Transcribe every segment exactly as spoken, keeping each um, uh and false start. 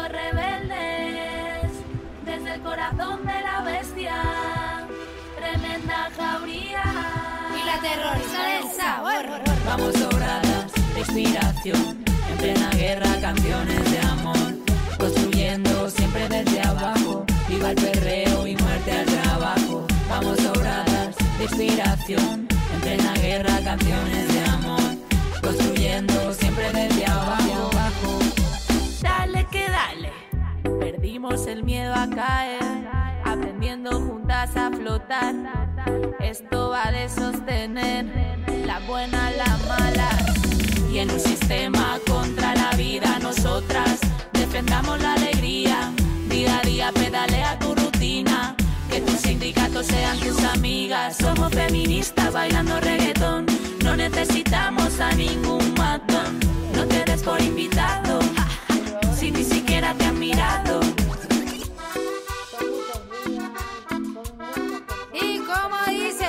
rebeldes, desde el corazón de la bestia, tremenda jauría. Y la terrorista del sabor. Vamos sobradas de inspiración, en plena guerra canciones de amor, construyendo siempre desde abajo, viva el perreo y muerte al trabajo. Vamos sobradas de inspiración, en plena guerra canciones de amor, construyendo siempre desde abajo. Dale que dale, perdimos el miedo a caer, aprendiendo juntas a flotar. Esto va de sostener la buena, la mala, y en un sistema contra la vida nosotras defendamos la alegría. Día a día pedalea tu rutina, que tus sindicatos sean tus amigas. Somos feministas bailando reggaetón, no necesitamos a ningún matón. No te des por invitado, si ni siquiera te han mirado. ¿Y cómo dice?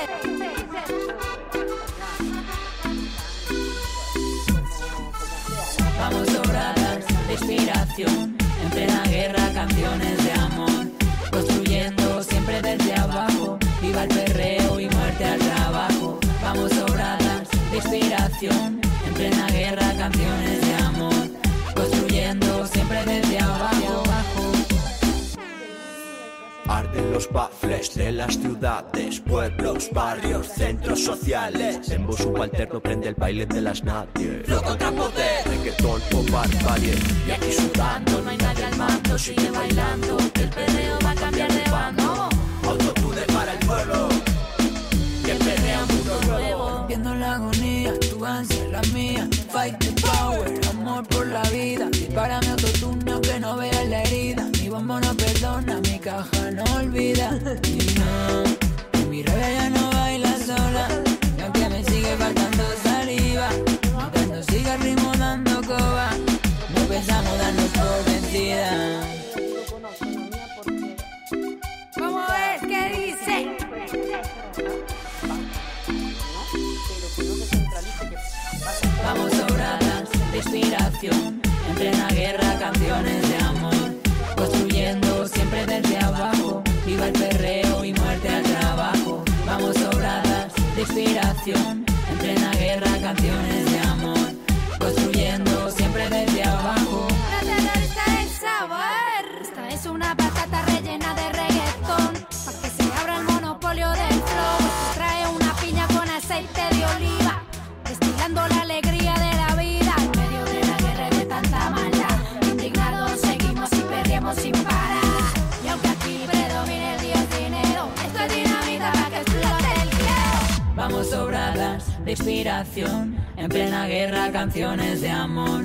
Vamos sobradas de inspiración, en plena guerra canciones de amor, construyendo siempre desde abajo, viva el perreo y muerte al trabajo. Vamos sobradas de inspiración, en plena guerra canciones de amor, construyendo siempre desde abajo. Arden los baffles de las ciudades, pueblos, barrios, centros sociales. Tembo subalterno prende el baile de las nadie. Flow contra poder, reggaetón o barbarie. y aquí sudando, no hay nadie al mando, sigue bailando, el perreo va a cambiar de bando. Autotune para el pueblo, Que perrea un mundo nuevo. Viendo la agonía, tu ansia, la mía. Fight the power, amor por la vida. Dispárame autotune aunque no vea la herida. Mi bombo no perdona, mi caja no olvida. Y no, mi rabia ya no baila sola. Y aunque me sigue faltando saliva, mientras siga el ritmo dando coba, no pensamos darnos por vencida. ¿Cómo es? ¿Qué dice? Vamos sobradas de inspiración, en plena guerra canciones de amor, construyendo siempre desde abajo, viva el perreo y muerte al trabajo. Vamos sobradas de inspiración, en plena guerra canciones de amor, construyendo siempre desde abajo. La terrorista del sabor. Esta es una patata rellena de reggaetón, pa' que se abra el monopolio del flow. Esto trae una piña con aceite de oliva, destilando la alegría de la vida. En medio de la guerra y de tanta maldad, indignados seguimos y perdiemos sin parar. Y aunque aquí predomine el dios dinero, esto es dinamita para que explote el cleo. Vamos sobradas de inspiración, en plena guerra canciones de amor.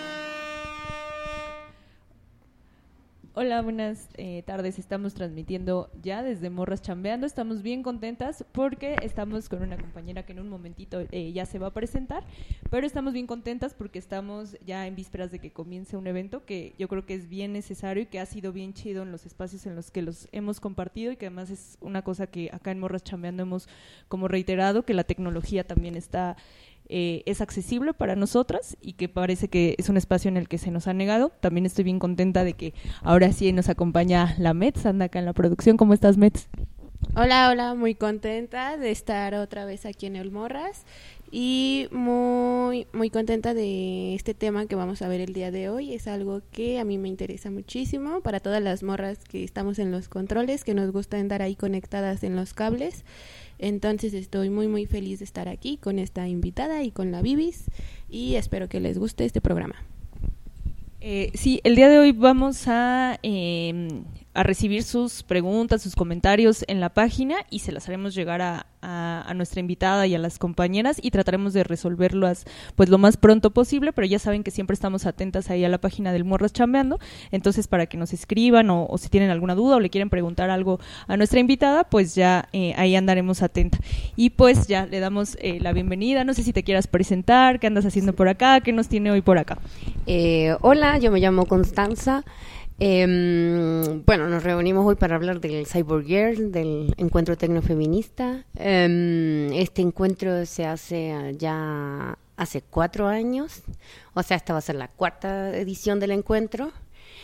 Hola, buenas eh, tardes. Estamos transmitiendo ya desde Morras Chambeando. Estamos bien contentas porque estamos con una compañera que en un momentito eh, ya se va a presentar, pero estamos bien contentas porque estamos ya en vísperas de que comience un evento que yo creo que es bien necesario y que ha sido bien chido en los espacios en los que los hemos compartido, y que además es una cosa que acá en Morras Chambeando hemos como reiterado, que la tecnología también está... Eh, es accesible para nosotras y que parece que es un espacio en el que se nos ha negado. También estoy bien contenta de que ahora sí nos acompaña la Mets, anda acá en la producción. ¿Cómo estás, Mets? Hola, hola, muy contenta de estar otra vez aquí en El Morras y muy, muy contenta de este tema que vamos a ver el día de hoy. Es algo que a mí me interesa muchísimo, para todas las morras que estamos en los controles, que nos gusta andar ahí conectadas en los cables. Entonces estoy muy muy feliz de estar aquí con esta invitada y con la Bibis, y espero que les guste este programa. Eh, sí, el día de hoy vamos a, eh, a recibir sus preguntas, sus comentarios en la página, y se las haremos llegar a, a, a nuestra invitada y a las compañeras, y trataremos de resolverlas pues lo más pronto posible, pero ya saben que siempre estamos atentas ahí a la página del Morras Chambeando. Entonces, para que nos escriban o, o si tienen alguna duda o le quieren preguntar algo a nuestra invitada, pues ya eh, ahí andaremos atenta. Y pues ya le damos eh, la bienvenida. No sé si te quieras presentar, qué andas haciendo por acá, qué nos tiene hoy por acá. Eh, hola, yo me llamo Constanza. Eh, bueno, nos reunimos hoy para hablar del Cyborg Girl, del encuentro tecnofeminista. Eh, este encuentro se hace ya hace cuatro años, o sea, esta va a ser la cuarta edición del encuentro.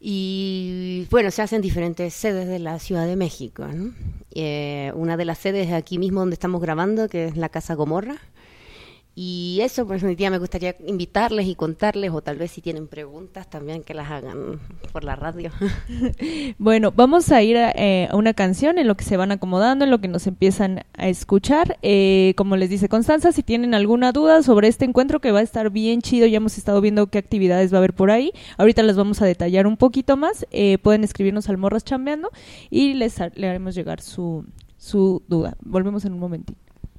Y bueno, se hacen diferentes sedes de la Ciudad de México, ¿no? Eh, una de las sedes es aquí mismo donde estamos grabando, que es la Casa Gomorra. Y eso, pues un día me gustaría invitarles y contarles, o tal vez si tienen preguntas también que las hagan por la radio. Bueno, vamos a ir a, eh, a una canción en lo que se van acomodando, en lo que nos empiezan a escuchar. Eh, como les dice Constanza, si tienen alguna duda sobre este encuentro que va a estar bien chido, ya hemos estado viendo qué actividades va a haber por ahí. Ahorita les vamos a detallar un poquito más. Eh, pueden escribirnos al Morras Chambeando y les ha- le haremos llegar su, su duda. Volvemos en un momentito.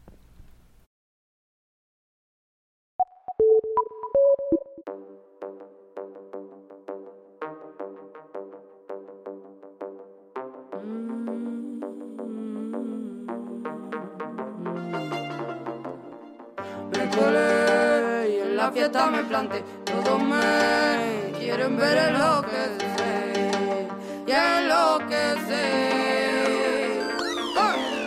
Me colé y en la fiesta me planté. Todos me quieren ver en lo que sé y en lo que sé. ¡Ay!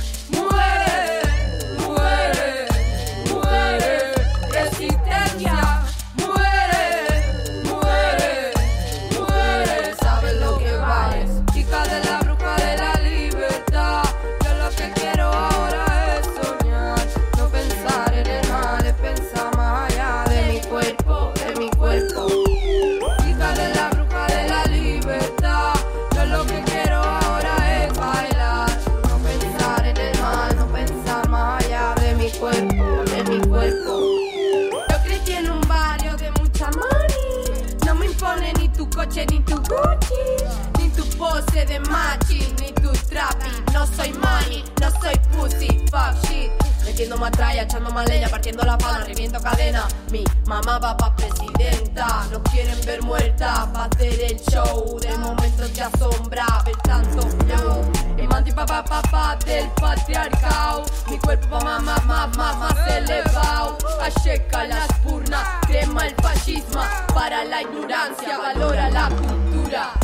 Muere, muere, muere, resistencia. Muere, muere, muere. Sabes lo que vales, chica de la bruja de la libertad. Yo lo que quiero ahora es soñar, no pensar en el mal, es pensar más allá de mi cuerpo, de mi cuerpo. Hija de la bruja de la libertad, yo lo que quiero ahora es bailar, no pensar en el mal, no pensar más allá de mi cuerpo, de mi cuerpo. Yo crecí en un barrio de mucha money, no me impone ni tu coche ni tu Gucci, ni tu pose de machi, ni tu trapi. No soy money, no soy pussy, fuck shit. Metiendo matralla, echando más leña, partiendo la pana, reviento cadena. Mi mamá va pa' presidenta, nos quieren ver muerta pa' hacer el show. De momento te asombra ver tanto flow. Emancipa pa' papá del patriarcado. Mi cuerpo pa' más, más, más, más, más elevado. Acheca las purnas, crema el fascismo. Para la ignorancia, valora la cultura.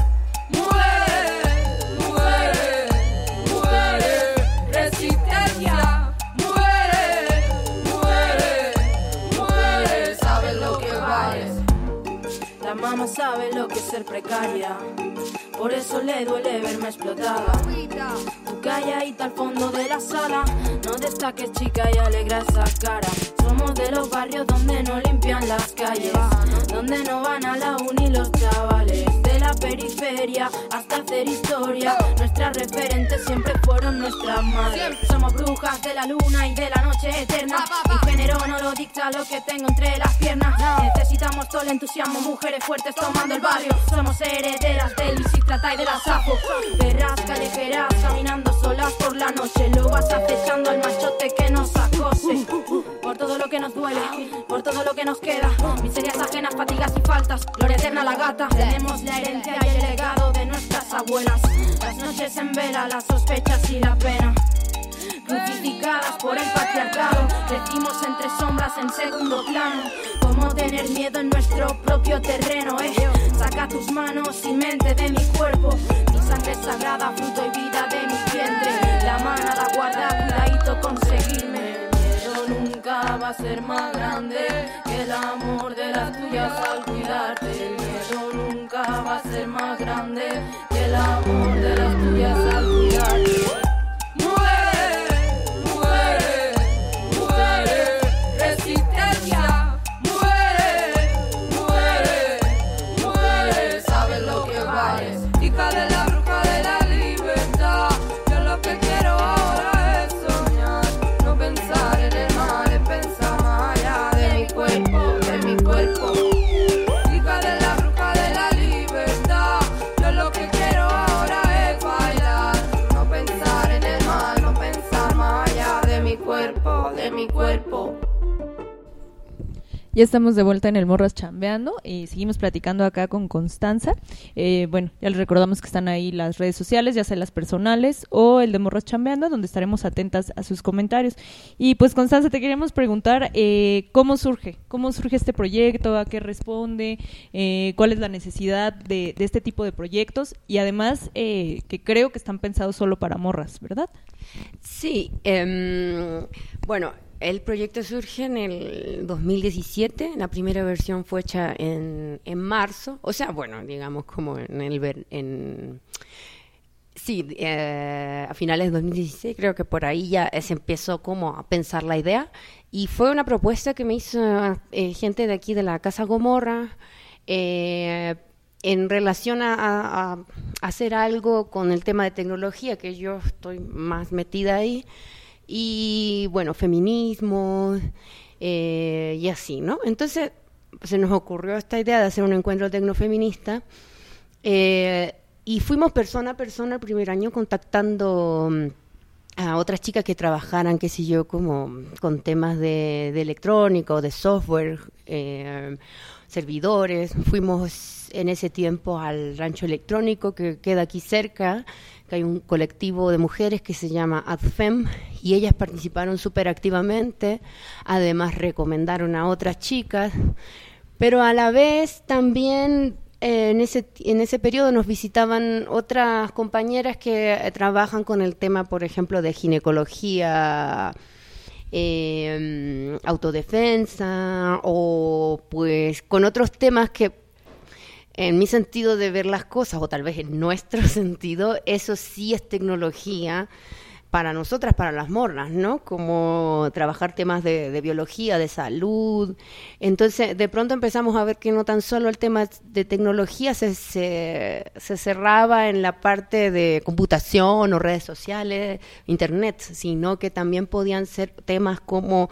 Muere, muere, muere, resistencia. Muere, muere, muere. Sabes lo que vales. La mamá sabe lo que es ser precaria, por eso le duele verme explotada. Tú calladita al fondo de la sala, no destaques chica y alegra esa cara. Somos de los barrios donde no limpian las calles, donde no van a la uni los chavales. De la periferia hasta hacer historia, nuestras referentes siempre fueron nuestras madres. Somos brujas de la luna y de la noche eterna. Mi género no lo dicta lo que tengo entre las piernas. Necesitamos todo el entusiasmo, mujeres fuertes tomando el barrio. Somos herederas del Lisistrata y de la Sapo. Perras callejeras caminando solas por la noche. Lo vas acechando al machote que nos acose. Por todo lo que nos duele, por todo lo que nos queda. Miserias ajenas, fatigas y faltas. Gloria eterna a la gata. Tenemos la herencia y el legado de nuestras abuelas. Las noches en vela, las sospechas y la pena. Crucificadas por el patriarcado, crecimos entre sombras en segundo plano. Como tener miedo en nuestro propio terreno, eh. Saca tus manos y mente de mi cuerpo. Mi sangre es sagrada, fruto y vida de mi vientre. La mano la guarda, cuidadito conseguirme. El miedo nunca va a ser más grande que el amor de las tuyas al cuidarte. El miedo nunca va a ser más grande que el amor de las tuyas al cuidarte. Resistencia, muere, muere, muere. Sabes lo que vales, hija de la bruja de la libertad. Yo lo que quiero ahora es soñar, no pensar en el mal, es pensar más allá de mi cuerpo, de mi cuerpo. Hija de la bruja de la libertad. Yo lo que quiero ahora es bailar, no pensar en el mal, no pensar más allá de mi cuerpo, de mi cuerpo. Ya estamos de vuelta en el Morras Chambeando y seguimos platicando acá con Constanza. Eh, bueno, ya les recordamos que están ahí las redes sociales, ya sea las personales o el de Morras Chambeando, donde estaremos atentas a sus comentarios. Y pues, Constanza, te queríamos preguntar eh, cómo surge, cómo surge este proyecto, a qué responde, eh, cuál es la necesidad de, de este tipo de proyectos y además eh, que creo que están pensados solo para morras, ¿verdad? Sí, eh, bueno... el proyecto surge en el dos mil diecisiete, la primera versión fue hecha en, en marzo, o sea, bueno, digamos como en el... Ver, en, sí, eh, a finales de dos mil dieciséis creo que por ahí ya se empezó como a pensar la idea, y fue una propuesta que me hizo eh, gente de aquí de la Casa Gomorra, eh, en relación a, a, a hacer algo con el tema de tecnología, que yo estoy más metida ahí, y bueno, feminismo, eh, y así, ¿no? Entonces se nos ocurrió esta idea de hacer un encuentro tecnofeminista, eh, y fuimos persona a persona el primer año contactando a otras chicas que trabajaran, qué sé yo, como con temas de, de electrónica o de software, eh, servidores. Fuimos en ese tiempo al Rancho Electrónico, que queda aquí cerca, que hay un colectivo de mujeres que se llama ADFEM, y ellas participaron súper activamente, además recomendaron a otras chicas, pero a la vez también eh, en ese en ese periodo nos visitaban otras compañeras que eh, trabajan con el tema, por ejemplo, de ginecología, eh, autodefensa, o pues con otros temas que en mi sentido de ver las cosas, o tal vez en nuestro sentido, eso sí es tecnología para nosotras, para las morras, ¿no? Como trabajar temas de, de biología, de salud. Entonces, de pronto empezamos a ver que no tan solo el tema de tecnología se, se, se cerraba en la parte de computación o redes sociales, internet, sino que también podían ser temas como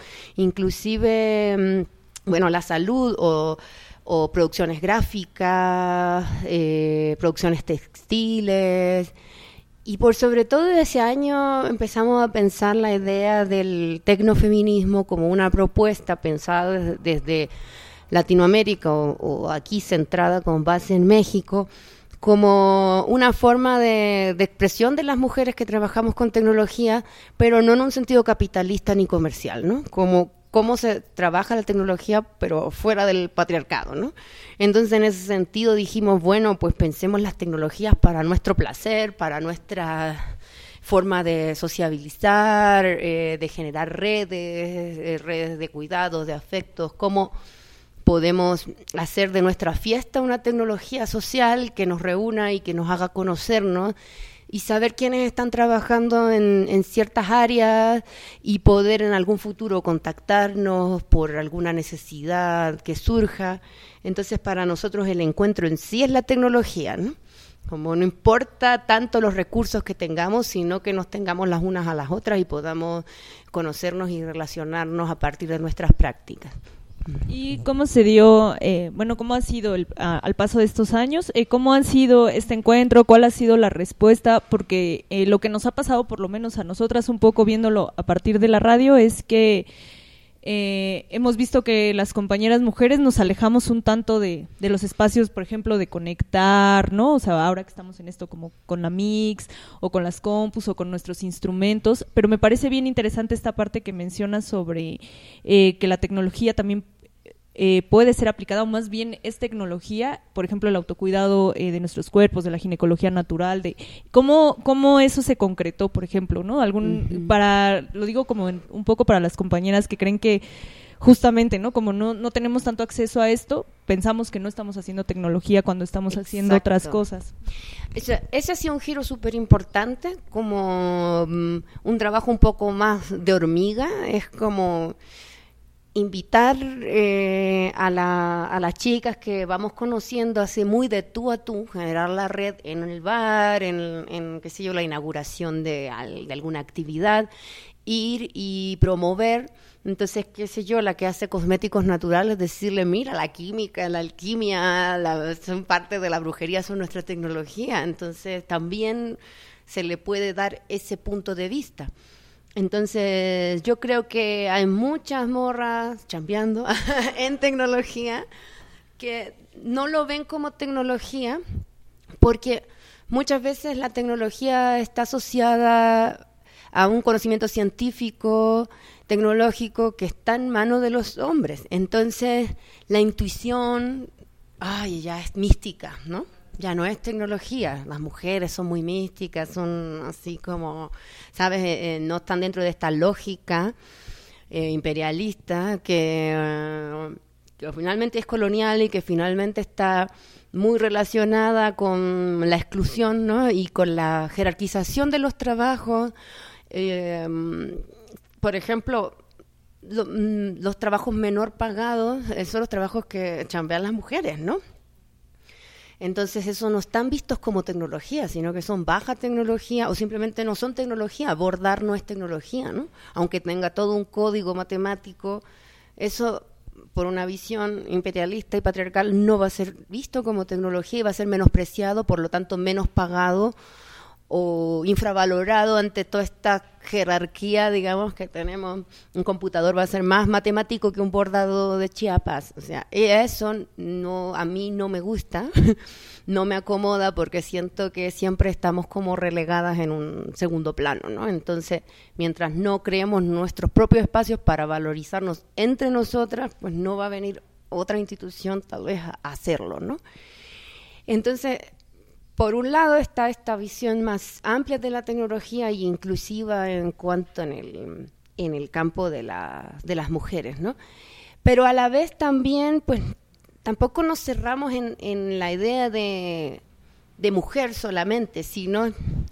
inclusive, bueno, la salud o... o producciones gráficas, eh, producciones textiles, y por sobre todo ese año empezamos a pensar la idea del tecnofeminismo como una propuesta pensada desde, desde Latinoamérica o, o aquí centrada con base en México, como una forma de, de expresión de las mujeres que trabajamos con tecnología, pero no en un sentido capitalista ni comercial, ¿no? Como cómo se trabaja la tecnología, pero fuera del patriarcado, ¿no? Entonces, en ese sentido dijimos, bueno, pues pensemos las tecnologías para nuestro placer, para nuestra forma de sociabilizar, eh, de generar redes, eh, redes de cuidados, de afectos, cómo podemos hacer de nuestra fiesta una tecnología social que nos reúna y que nos haga conocernos, y saber quiénes están trabajando en, en ciertas áreas y poder en algún futuro contactarnos por alguna necesidad que surja. Entonces, para nosotros el encuentro en sí es la tecnología, ¿no? Como no importa tanto los recursos que tengamos, sino que nos tengamos las unas a las otras y podamos conocernos y relacionarnos a partir de nuestras prácticas. ¿Y cómo se dio, eh, bueno, cómo ha sido el, a, al paso de estos años? Eh, ¿Cómo han sido este encuentro? ¿Cuál ha sido la respuesta? Porque eh, lo que nos ha pasado, por lo menos a nosotras, un poco viéndolo a partir de la radio, es que eh, hemos visto que las compañeras mujeres nos alejamos un tanto de, de los espacios, por ejemplo, de conectar, ¿no? O sea, ahora que estamos en esto como con la mix o con las compus o con nuestros instrumentos, pero me parece bien interesante esta parte que mencionas sobre eh, que la tecnología también Eh, puede ser aplicada, o más bien es tecnología, por ejemplo, el autocuidado eh, de nuestros cuerpos, de la ginecología natural, de cómo cómo eso se concretó, por ejemplo, ¿no? Algún uh-huh. para lo digo como en, un poco para las compañeras que creen que justamente, ¿no? Como no no tenemos tanto acceso a esto, pensamos que no estamos haciendo tecnología cuando estamos Exacto. haciendo otras cosas. Ese, ese ha sido un giro súper importante, como um, un trabajo un poco más de hormiga, es como invitar eh, a, la, a las chicas que vamos conociendo así muy de tú a tú, generar la red en el bar, en, en qué sé yo, la inauguración de, de alguna actividad, ir y promover. Entonces, qué sé yo, la que hace cosméticos naturales, decirle, mira, la química, la alquimia, la, son parte de la brujería, son nuestra tecnología. Entonces, también se le puede dar ese punto de vista. Entonces, yo creo que hay muchas morras chambeando en tecnología que no lo ven como tecnología, porque muchas veces la tecnología está asociada a un conocimiento científico, tecnológico, que está en manos de los hombres. Entonces, la intuición, ay, ya es mística, ¿no? Ya no es tecnología, las mujeres son muy místicas, son así como, ¿sabes? Eh, no están dentro de esta lógica, eh, imperialista que, uh, que finalmente es colonial y que finalmente está muy relacionada con la exclusión, ¿no? Y con la jerarquización de los trabajos. Eh, por ejemplo, lo, los trabajos menor pagados son los trabajos que chambean las mujeres, ¿no? Entonces, eso no están vistos como tecnología, sino que son baja tecnología o simplemente no son tecnología. Bordar no es tecnología, ¿no? Aunque tenga todo un código matemático, eso, por una visión imperialista y patriarcal, no va a ser visto como tecnología y va a ser menospreciado, por lo tanto, menos pagado o infravalorado ante toda esta jerarquía, digamos, que tenemos. Un computador va a ser más matemático que un bordado de Chiapas. O sea, eso no, a mí no me gusta, no me acomoda, porque siento que siempre estamos como relegadas en un segundo plano, ¿no? Entonces, mientras no creemos nuestros propios espacios para valorizarnos entre nosotras, pues no va a venir otra institución tal vez a hacerlo, ¿no? Entonces, por un lado está esta visión más amplia de la tecnología y inclusiva en cuanto en el, en el campo de, la, de las mujeres, ¿no? Pero a la vez también, pues, tampoco nos cerramos en, en la idea de, de mujer solamente, sino,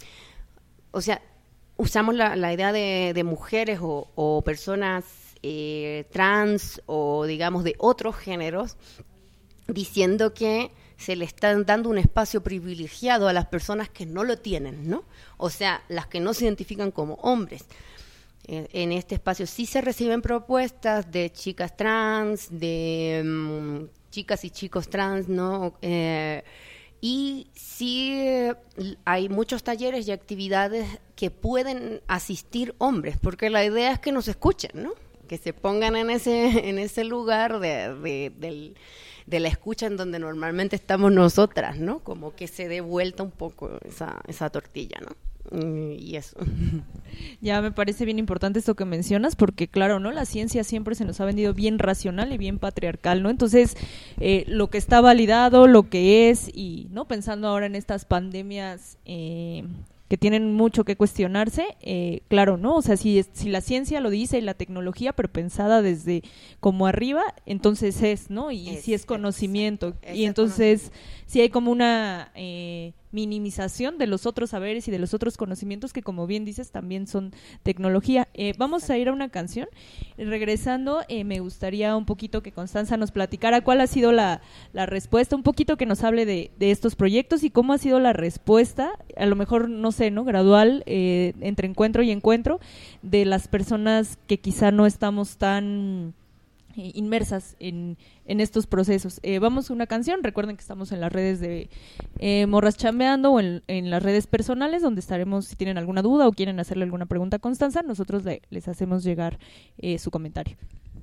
o sea, usamos la, la idea de, de mujeres o, o personas eh, trans o, digamos, de otros géneros, diciendo que se le están dando un espacio privilegiado a las personas que no lo tienen, ¿no? O sea, las que no se identifican como hombres. Eh, en este espacio sí se reciben propuestas de chicas trans, de um, chicas y chicos trans, ¿no? Eh, y sí eh, hay muchos talleres y actividades que pueden asistir hombres, porque la idea es que nos escuchen, ¿no? Que se pongan en ese, en ese lugar de, de, del... de la escucha en donde normalmente estamos nosotras, ¿no? Como que se dé vuelta un poco esa, esa tortilla, ¿no? Y eso. Ya me parece bien importante esto que mencionas, porque claro, ¿no? La ciencia siempre se nos ha vendido bien racional y bien patriarcal, ¿no? Entonces, eh, lo que está validado, lo que es, y no pensando ahora en estas pandemias eh, que tienen mucho que cuestionarse, eh, claro, ¿no? O sea, si, si la ciencia lo dice y la tecnología, pero pensada desde como arriba, entonces es, ¿no? Y es, si es conocimiento. Es, y entonces, si hay como una eh, minimización de los otros saberes y de los otros conocimientos que, como bien dices, también son tecnología. Eh, vamos a ir a una canción. Regresando, eh, me gustaría un poquito que Constanza nos platicara cuál ha sido la, la respuesta, un poquito que nos hable de, de estos proyectos y cómo ha sido la respuesta, a lo mejor, no sé, ¿no? Gradual, eh, entre encuentro y encuentro, de las personas que quizá no estamos tan eh, inmersas en, en estos procesos. Eh, vamos a una canción. Recuerden que estamos en las redes de eh, Morras Chambeando o en, en las redes personales, donde estaremos, si tienen alguna duda o quieren hacerle alguna pregunta a Constanza, nosotros le, les hacemos llegar eh, su comentario.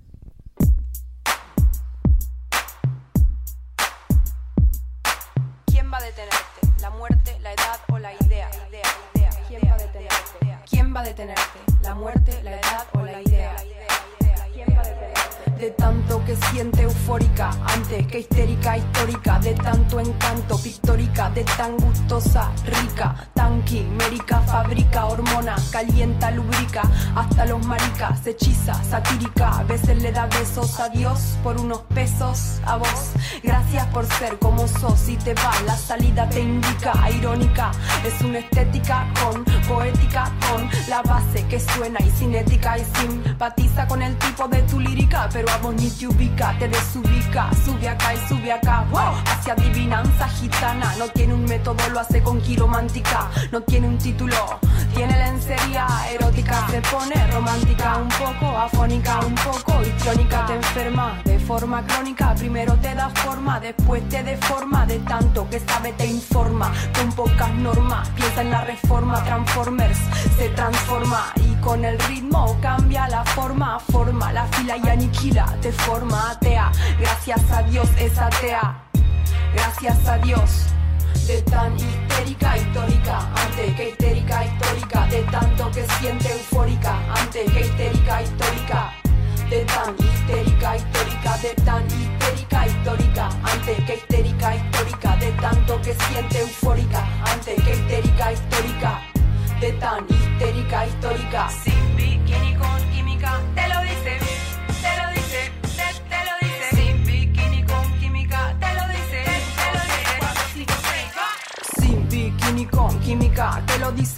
¿Quién va a detenerte? ¿La muerte, la edad o la idea? idea, idea. ¿Quién va a detenerte? ¿Quién va a detenerte? ¿La muerte, la edad o la idea? ¿Quién va a detenerte? De tanto que siente eufórica, antes que histérica, histórica, de tanto encanto, pictórica, de tan gustosa, rica, tanqui, mérica, fabrica, hormona, calienta, lubrica, hasta los maricas, hechiza, satírica, a veces le da besos a Dios por unos pesos a vos. Gracias por ser como sos y te va, la salida te indica, irónica, es una estética con poética, con la base que suena y cinética y simpatiza con el tipo de tu lírica, pero a vos ni te ubica, te desubica, sube acá y sube acá, wow, hacia adivinanza gitana, no tiene un método, lo hace con quiromántica, no tiene un título, tiene lencería erótica, se pone romántica, un poco afónica, un poco histriónica, te enferma de forma crónica, primero te da forma, después te deforma, de tanto que sabe te informa, con pocas normas, piensa en la reforma, Transformers se transforma y con el ritmo cambia la forma, forma la fila y aniquila, te forma atea, gracias a Dios es atea, gracias a Dios. De tan histérica, histórica, antes que histérica, histórica, de tanto que siente eufórica, antes que histérica, histórica, de tan histérica, histórica, de tan histérica, histórica, antes que histérica, histórica, de tanto que siente eufórica, antes que histérica, histórica, de tan histérica, histórica, sin bikini con química, te lo dice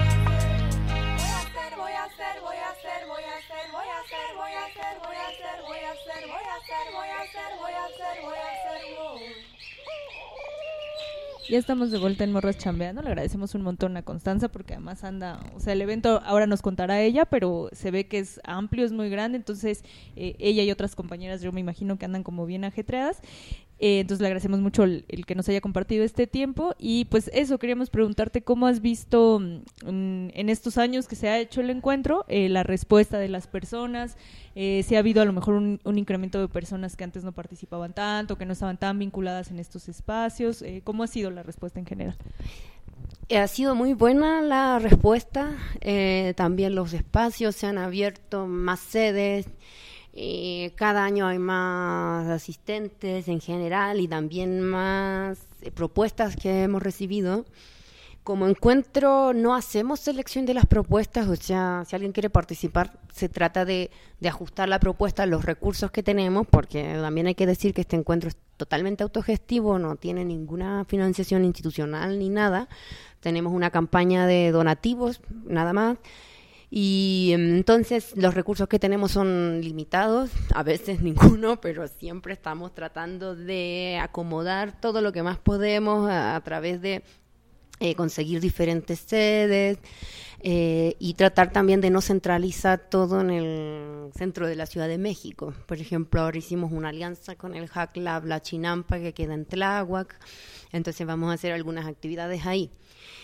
Voy a hacer, voy a hacer, voy a hacer, voy a hacer, voy a hacer, voy a hacer, voy a hacer, voy a hacer, voy a hacer, voy a hacer, voy a hacer, voy a hacer. Ya estamos de vuelta en Morras Chambeando. Le agradecemos un montón a Constanza porque además anda, o sea, el evento ahora nos contará ella, pero se ve que es amplio, es muy grande, entonces eh, ella y otras compañeras yo me imagino que andan como bien ajetreadas. Eh, entonces le agradecemos mucho el, el que nos haya compartido este tiempo y pues eso, queríamos preguntarte cómo has visto mm, en estos años que se ha hecho el encuentro, eh, la respuesta de las personas, eh, si ha habido a lo mejor un, un incremento de personas que antes no participaban tanto, que no estaban tan vinculadas en estos espacios, eh, ¿cómo ha sido la respuesta en general? Ha sido muy buena la respuesta, eh, también los espacios se han abierto, más sedes. Eh, cada año hay más asistentes en general y también más eh, propuestas que hemos recibido. Como encuentro no hacemos selección de las propuestas, o sea, si alguien quiere participar se trata de, de ajustar la propuesta a los recursos que tenemos, porque también hay que decir que este encuentro es totalmente autogestivo, no tiene ninguna financiación institucional ni nada. Tenemos una campaña de donativos, nada más. Y entonces los recursos que tenemos son limitados, a veces ninguno, pero siempre estamos tratando de acomodar todo lo que más podemos a, a través de eh, conseguir diferentes sedes eh, y tratar también de no centralizar todo en el centro de la Ciudad de México. Por ejemplo, ahora hicimos una alianza con el Hack Lab La Chinampa que queda en Tláhuac, entonces vamos a hacer algunas actividades ahí.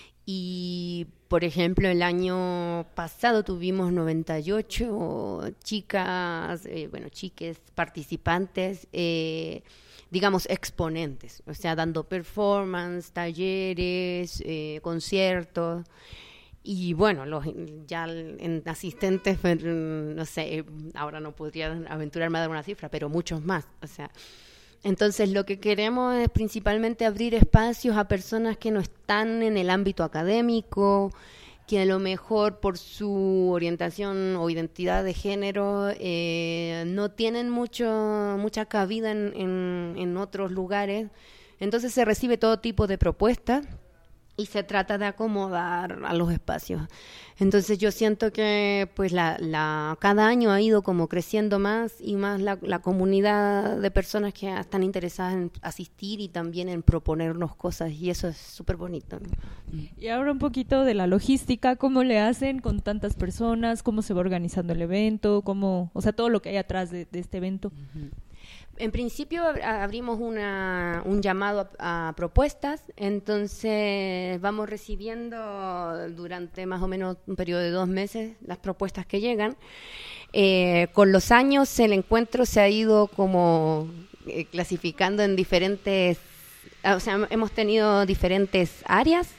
Y, por ejemplo, el año pasado tuvimos noventa y ocho chicas, eh, bueno, chiques participantes, eh, digamos, exponentes, o sea, dando performance, talleres, eh, conciertos. Y, bueno, los ya en asistentes, no sé, ahora no podría aventurarme a dar una cifra, pero muchos más, o sea... Entonces lo que queremos es principalmente abrir espacios a personas que no están en el ámbito académico, que a lo mejor por su orientación o identidad de género eh, no tienen mucho mucha cabida en, en, en otros lugares. Entonces se recibe todo tipo de propuestas y se trata de acomodar a los espacios. Entonces yo siento que pues la, la cada año ha ido como creciendo más y más la, la comunidad de personas que están interesadas en asistir y también en proponernos cosas, y eso es súper bonito, ¿no? Y ahora un poquito de la logística, ¿cómo le hacen con tantas personas? ¿Cómo se va organizando el evento? ¿Cómo, o sea, todo lo que hay atrás de, de este evento? Uh-huh. En principio abrimos una, un llamado a, a propuestas, entonces vamos recibiendo durante más o menos un periodo de dos meses las propuestas que llegan. Eh, con los años el encuentro se ha ido como eh, clasificando en diferentes, o sea, hemos tenido diferentes áreas.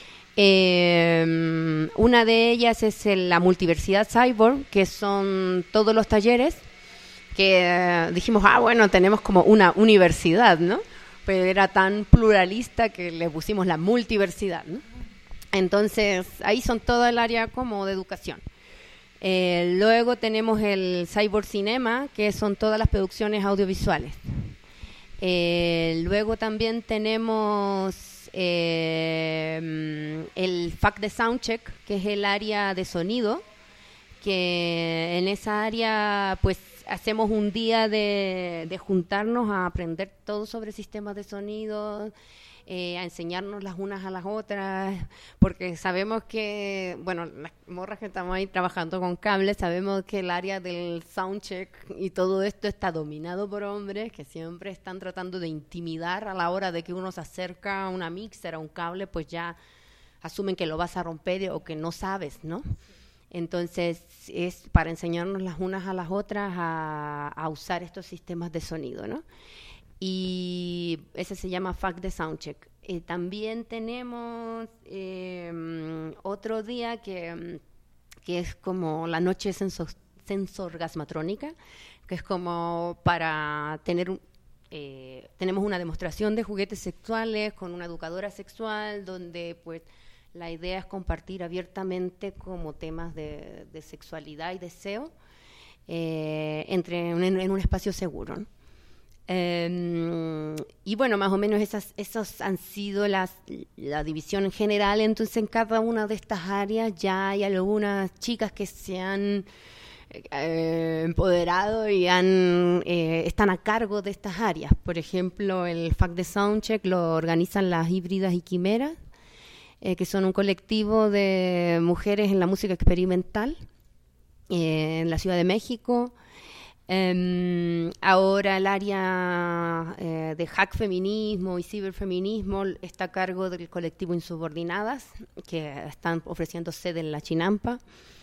Eh, una de ellas es el, la multiversidad cyborg, que son todos los talleres que eh, dijimos, ah, bueno, tenemos como una universidad, ¿no? Pero era tan pluralista que le pusimos la multiversidad, ¿no? Entonces, ahí son toda el área como de educación. Eh, luego tenemos el Cyborg Cinema, que son todas las producciones audiovisuales. Eh, luego también tenemos eh, el F A C de Soundcheck, que es el área de sonido, que en esa área, pues, hacemos un día de, de juntarnos a aprender todo sobre sistemas de sonido, eh, a enseñarnos las unas a las otras, porque sabemos que, bueno, las morras que estamos ahí trabajando con cables, sabemos que el área del soundcheck y todo esto está dominado por hombres que siempre están tratando de intimidar a la hora de que uno se acerca a una mixer, a un cable, pues ya asumen que lo vas a romper o que no sabes, ¿no? Entonces, es para enseñarnos las unas a las otras a, a usar estos sistemas de sonido, ¿no? Y ese se llama F A C de Soundcheck. Eh, también tenemos eh, otro día que, que es como la noche sensor, sensorgasmatrónica, que es como para tener un, eh, tenemos una demostración de juguetes sexuales con una educadora sexual, donde pues la idea es compartir abiertamente como temas de, de sexualidad y deseo eh, entre en, en un espacio seguro, ¿no? Eh, y bueno, más o menos esas, esas han sido las, la división en general. Entonces, en cada una de estas áreas ya hay algunas chicas que se han eh, empoderado y han, eh, están a cargo de estas áreas. Por ejemplo, el F A C de Soundcheck lo organizan las Híbridas y Quimeras, eh, que son un colectivo de mujeres en la música experimental eh, en la Ciudad de México. Um, ahora el área eh, de hack feminismo y ciberfeminismo está a cargo del colectivo Insubordinadas, que están ofreciendo sede en la Chinampa.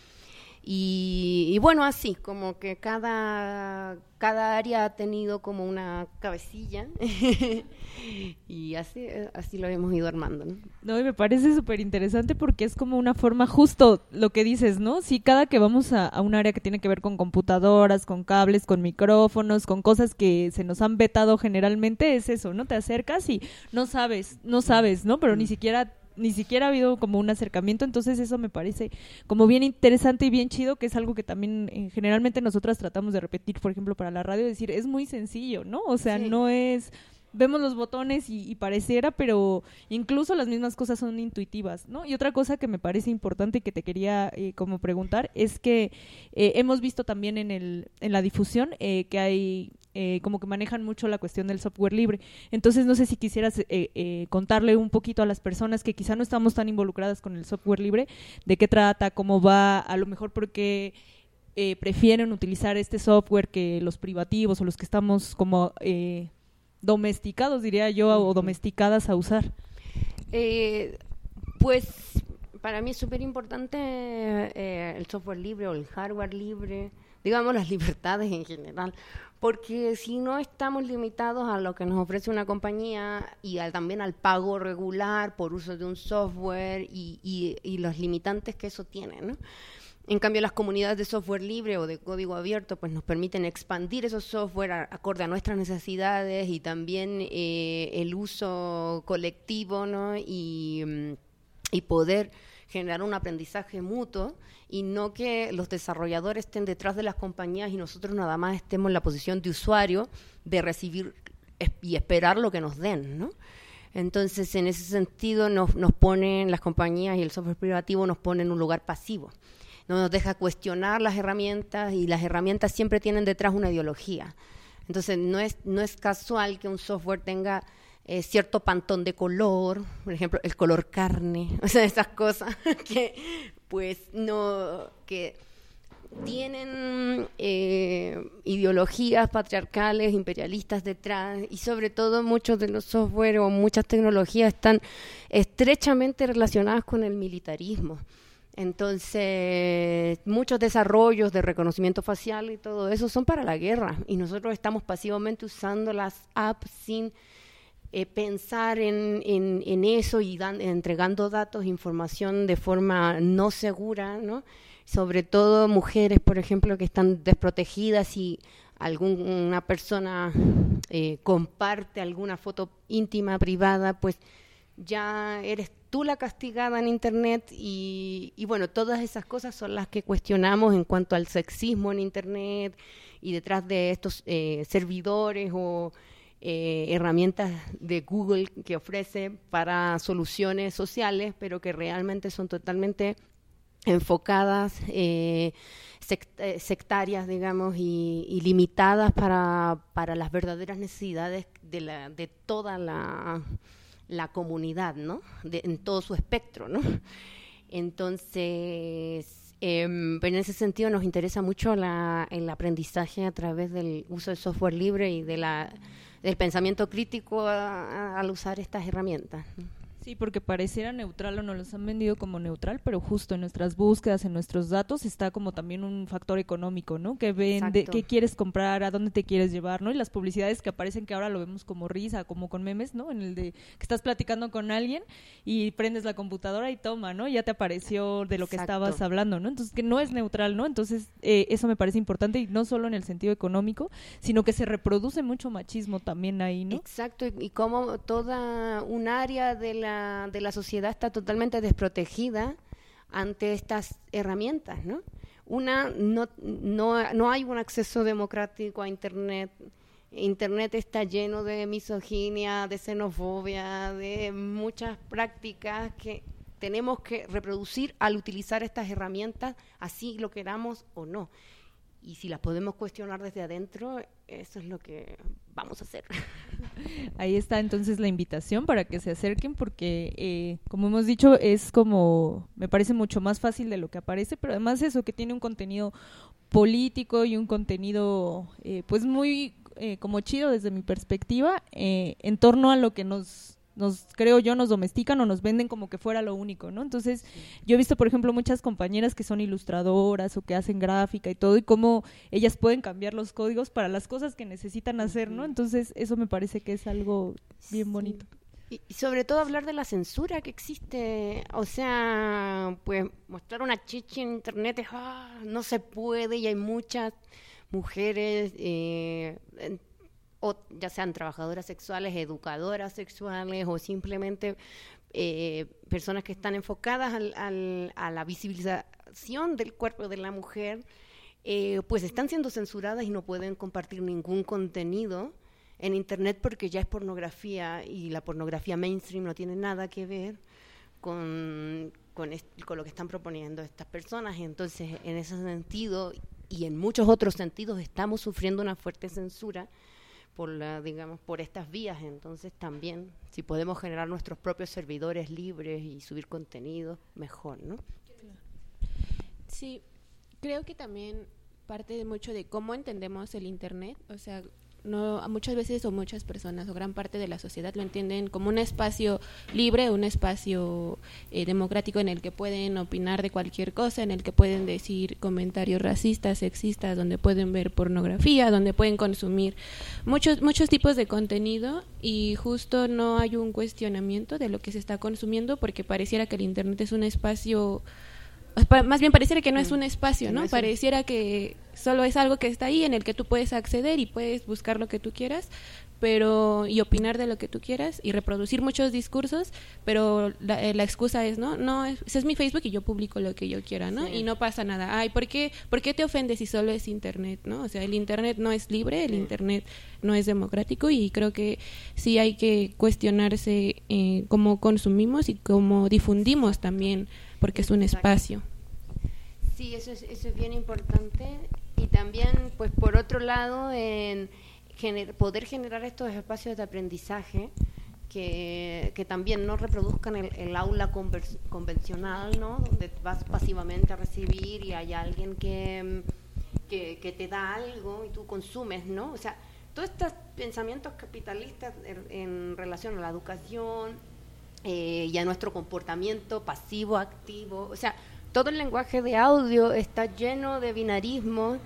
Y, y bueno, así, como que cada, cada área ha tenido como una cabecilla y así, así lo hemos ido armando, ¿no? No, y me parece súper interesante porque es como una forma, justo lo que dices, ¿no? Si cada que vamos a, a un área que tiene que ver con computadoras, con cables, con micrófonos, con cosas que se nos han vetado generalmente, es eso, ¿no? Te acercas y no sabes, no sabes, ¿no? Pero ni siquiera... ni siquiera ha habido como un acercamiento, entonces eso me parece como bien interesante y bien chido, que es algo que también eh, generalmente nosotras tratamos de repetir, por ejemplo, para la radio, decir, es muy sencillo, ¿no? O sea, sí. no es... vemos los botones y, y pareciera, pero incluso las mismas cosas son intuitivas, ¿no? Y otra cosa que me parece importante y que te quería eh, como preguntar es que eh, hemos visto también en el en la difusión eh, que hay eh, como que manejan mucho la cuestión del software libre. Entonces no sé si quisieras eh, eh, contarle un poquito a las personas que quizá no estamos tan involucradas con el software libre, de qué trata, cómo va, a lo mejor porque eh, prefieren utilizar este software que los privativos o los que estamos como... Eh, domesticados, diría yo, o domesticadas a usar. Eh, pues para mí es súper importante eh, el software libre o el hardware libre, digamos las libertades en general, porque si no estamos limitados a lo que nos ofrece una compañía y al, también al pago regular por uso de un software y, y, y los limitantes que eso tiene, ¿no? En cambio, las comunidades de software libre o de código abierto pues nos permiten expandir esos software a, acorde a nuestras necesidades y también eh, el uso colectivo, ¿no? y, y poder generar un aprendizaje mutuo y no que los desarrolladores estén detrás de las compañías y nosotros nada más estemos en la posición de usuario de recibir y esperar lo que nos den, ¿no? Entonces, en ese sentido, nos, nos ponen, las compañías y el software privativo nos ponen en un lugar pasivo. No nos deja cuestionar las herramientas, y las herramientas siempre tienen detrás una ideología. Entonces, no es, no es casual que un software tenga eh, cierto pantón de color, por ejemplo, el color carne, o sea, esas cosas que, pues, no, que tienen eh, ideologías patriarcales, imperialistas detrás, y sobre todo muchos de los software o muchas tecnologías están estrechamente relacionadas con el militarismo. Entonces, muchos desarrollos de reconocimiento facial y todo eso son para la guerra, y nosotros estamos pasivamente usando las apps sin eh, pensar en, en, en eso y dan, entregando datos, información de forma no segura, ¿no? Sobre todo mujeres, por ejemplo, que están desprotegidas y alguna persona eh, comparte alguna foto íntima, privada, pues ya eres tú la castigada en Internet, y, y bueno, todas esas cosas son las que cuestionamos en cuanto al sexismo en Internet, y detrás de estos eh, servidores o eh, herramientas de Google que ofrece para soluciones sociales, pero que realmente son totalmente enfocadas, eh, sect eh, sectarias, digamos, y, y limitadas para, para las verdaderas necesidades de, la, de toda la, la comunidad, ¿no? De, en todo su espectro, ¿no? Entonces, eh, en ese sentido nos interesa mucho la, el aprendizaje a través del uso del software libre y de la, del pensamiento crítico a, a, al usar estas herramientas, ¿no? Sí, porque pareciera neutral o nos los han vendido como neutral, pero justo en nuestras búsquedas, en nuestros datos, está como también un factor económico, ¿no? Que vende, qué quieres comprar, a dónde te quieres llevar, ¿no? Y las publicidades que aparecen, que ahora lo vemos como risa, como con memes, ¿no? En el de que estás platicando con alguien y prendes la computadora y toma, ¿no? Ya te apareció de lo que Exacto. estabas hablando, ¿no? Entonces, que no es neutral, ¿no? Entonces, eh, eso me parece importante, y no solo en el sentido económico, sino que se reproduce mucho machismo también ahí, ¿no? Exacto, y, y como toda un área de la de la sociedad está totalmente desprotegida ante estas herramientas, ¿no? Una, no, no, no hay un acceso democrático a Internet. Internet está lleno de misoginia, de xenofobia, de muchas prácticas que tenemos que reproducir al utilizar estas herramientas, así lo queramos o no. Y si las podemos cuestionar desde adentro, eso es lo que vamos a hacer. Ahí está entonces la invitación para que se acerquen, porque eh, como hemos dicho, es como, me parece mucho más fácil de lo que aparece, pero además eso, que tiene un contenido político y un contenido eh, pues muy eh, como chido desde mi perspectiva, eh, en torno a lo que nos... nos creo yo, nos domestican o nos venden como que fuera lo único, ¿no? Entonces, sí. Yo he visto, por ejemplo, muchas compañeras que son ilustradoras o que hacen gráfica y todo, y cómo ellas pueden cambiar los códigos para las cosas que necesitan hacer, ¿no? Entonces, eso me parece que es algo bien bonito. Y, y sobre todo hablar de la censura que existe, o sea, pues mostrar una chichi en internet es, ah, no se puede, y hay muchas mujeres eh, en, o ya sean trabajadoras sexuales, educadoras sexuales, o simplemente eh, personas que están enfocadas al, al, a la visibilización del cuerpo de la mujer, eh, pues están siendo censuradas y no pueden compartir ningún contenido en Internet porque ya es pornografía, y la pornografía mainstream no tiene nada que ver con, con, est- con lo que están proponiendo estas personas. Entonces, en ese sentido y en muchos otros sentidos, estamos sufriendo una fuerte censura por la, digamos, por estas vías. Entonces también, si podemos generar nuestros propios servidores libres y subir contenido, mejor, ¿no? Sí, creo que también parte de mucho de cómo entendemos el Internet, o sea, no, muchas veces o muchas personas o gran parte de la sociedad lo entienden como un espacio libre, un espacio eh, democrático en el que pueden opinar de cualquier cosa, en el que pueden decir comentarios racistas, sexistas, donde pueden ver pornografía, donde pueden consumir muchos muchos tipos de contenido, y justo no hay un cuestionamiento de lo que se está consumiendo, porque pareciera que el Internet es un espacio, más bien pareciera que no es un espacio, ¿no? Pareciera que solo es algo que está ahí, en el que tú puedes acceder y puedes buscar lo que tú quieras, pero y opinar de lo que tú quieras y reproducir muchos discursos, pero la, eh, la excusa es, ¿no? No, es, ese es mi Facebook y yo publico lo que yo quiera, ¿no? Sí. Y no pasa nada. Ay, ¿por qué, ¿por qué te ofendes si solo es internet, ¿no? O sea, el internet no es libre, el sí. internet no es democrático y creo que sí hay que cuestionarse eh, cómo consumimos y cómo difundimos también, porque es un espacio. Sí, eso es, eso es bien importante. Y también, pues por otro lado, en gener- poder generar estos espacios de aprendizaje que, que también no reproduzcan el, el aula convers- convencional, ¿no? Donde vas pasivamente a recibir y hay alguien que, que, que te da algo y tú consumes, ¿no? O sea, todos estos pensamientos capitalistas en, en relación a la educación eh, y a nuestro comportamiento pasivo, activo, o sea, todo el lenguaje de audio está lleno de binarismos,